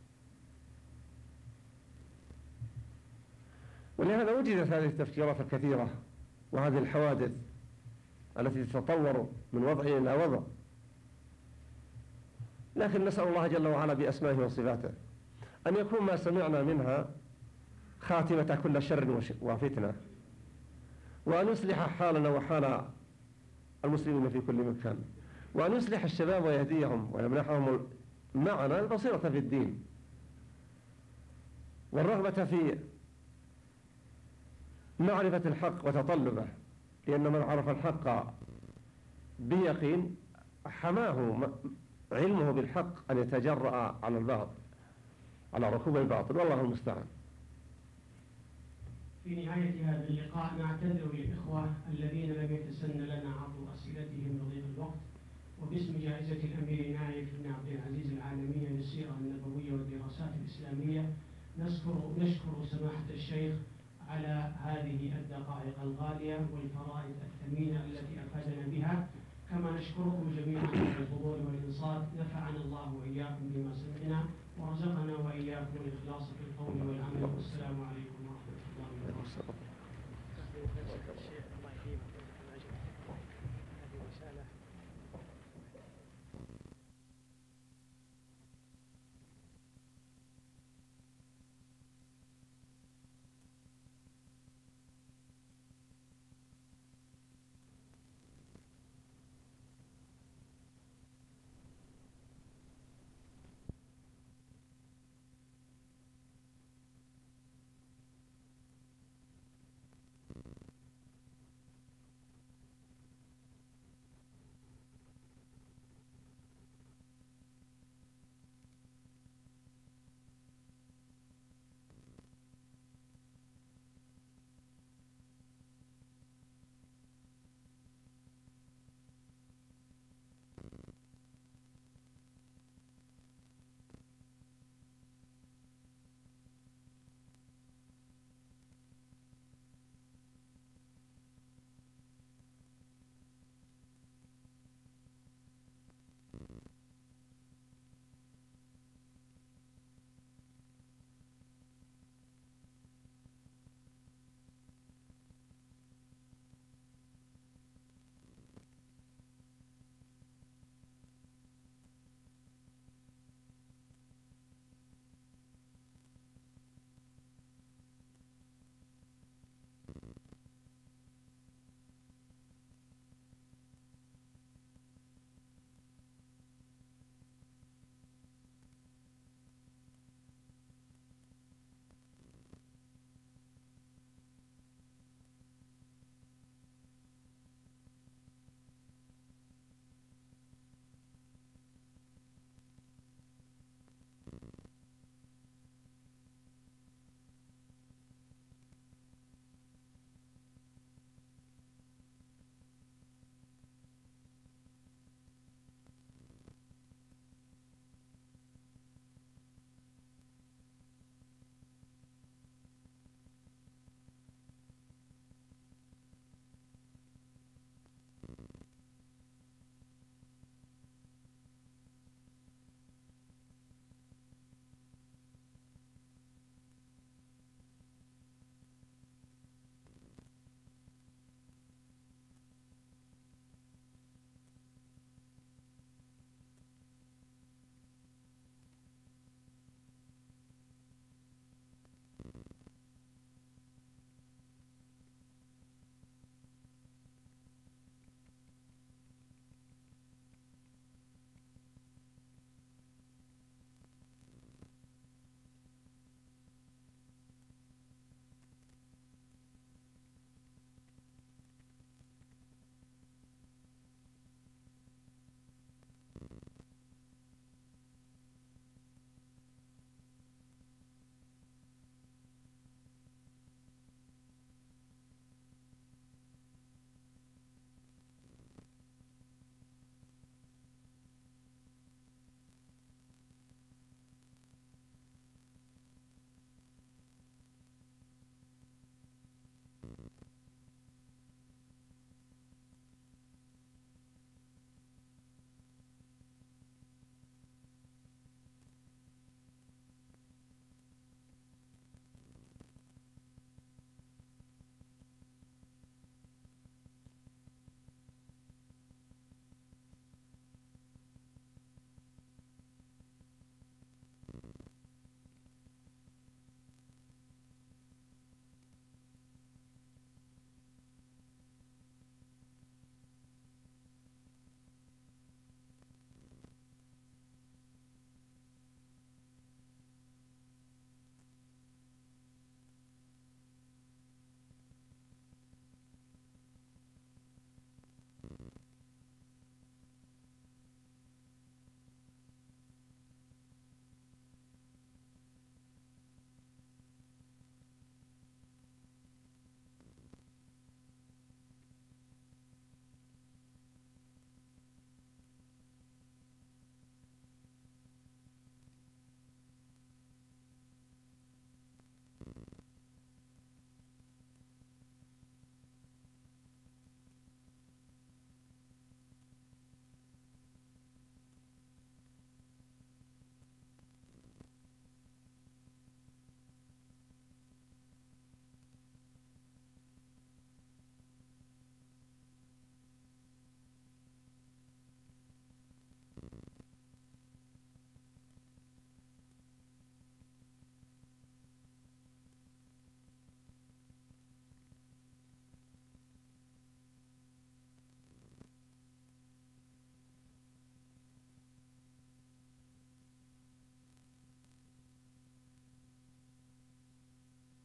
ولهذا وجدت هذه التفكيرات الكثيرة وهذه الحوادث التي تتطور من وضع إلى وضع. لكن نسأل الله جل وعلا بأسمائه وصفاته أن يكون ما سمعنا منها خاتمة كل شر وفتنة، وأن يصلح حالنا وحال المسلمين في كل مكان، وأن يصلح الشباب ويهديهم ويمنحهم معنا البصيرة في الدين والرغبة في معرفة الحق وتطلبه، لأن من عرف الحق بيقين حماه علمه بالحق أن يتجرأ على الباطل، على ركوب الباطل، والله المستعان. في نهاية هذا اللقاء نعتذر للإخوة الذين لم يتسن لنا عرض أسئلتهم لضيق الوقت، وباسم جائزة الأمير نايف بن عبد العزيز العالمية للسيرة النبوية والدراسات الإسلامية نشكر سماحة الشيخ على هذه الدقائق الغالية والفرائد الثمينة التي أفادنا بها، كما نشكركم جميعا على الحضور والإنصات. نفعنا الله وإياكم بما سمعنا ورزقنا وإياكم الإخلاص في القول والعمل، والسلام عليكم ورحمة الله وبركاته.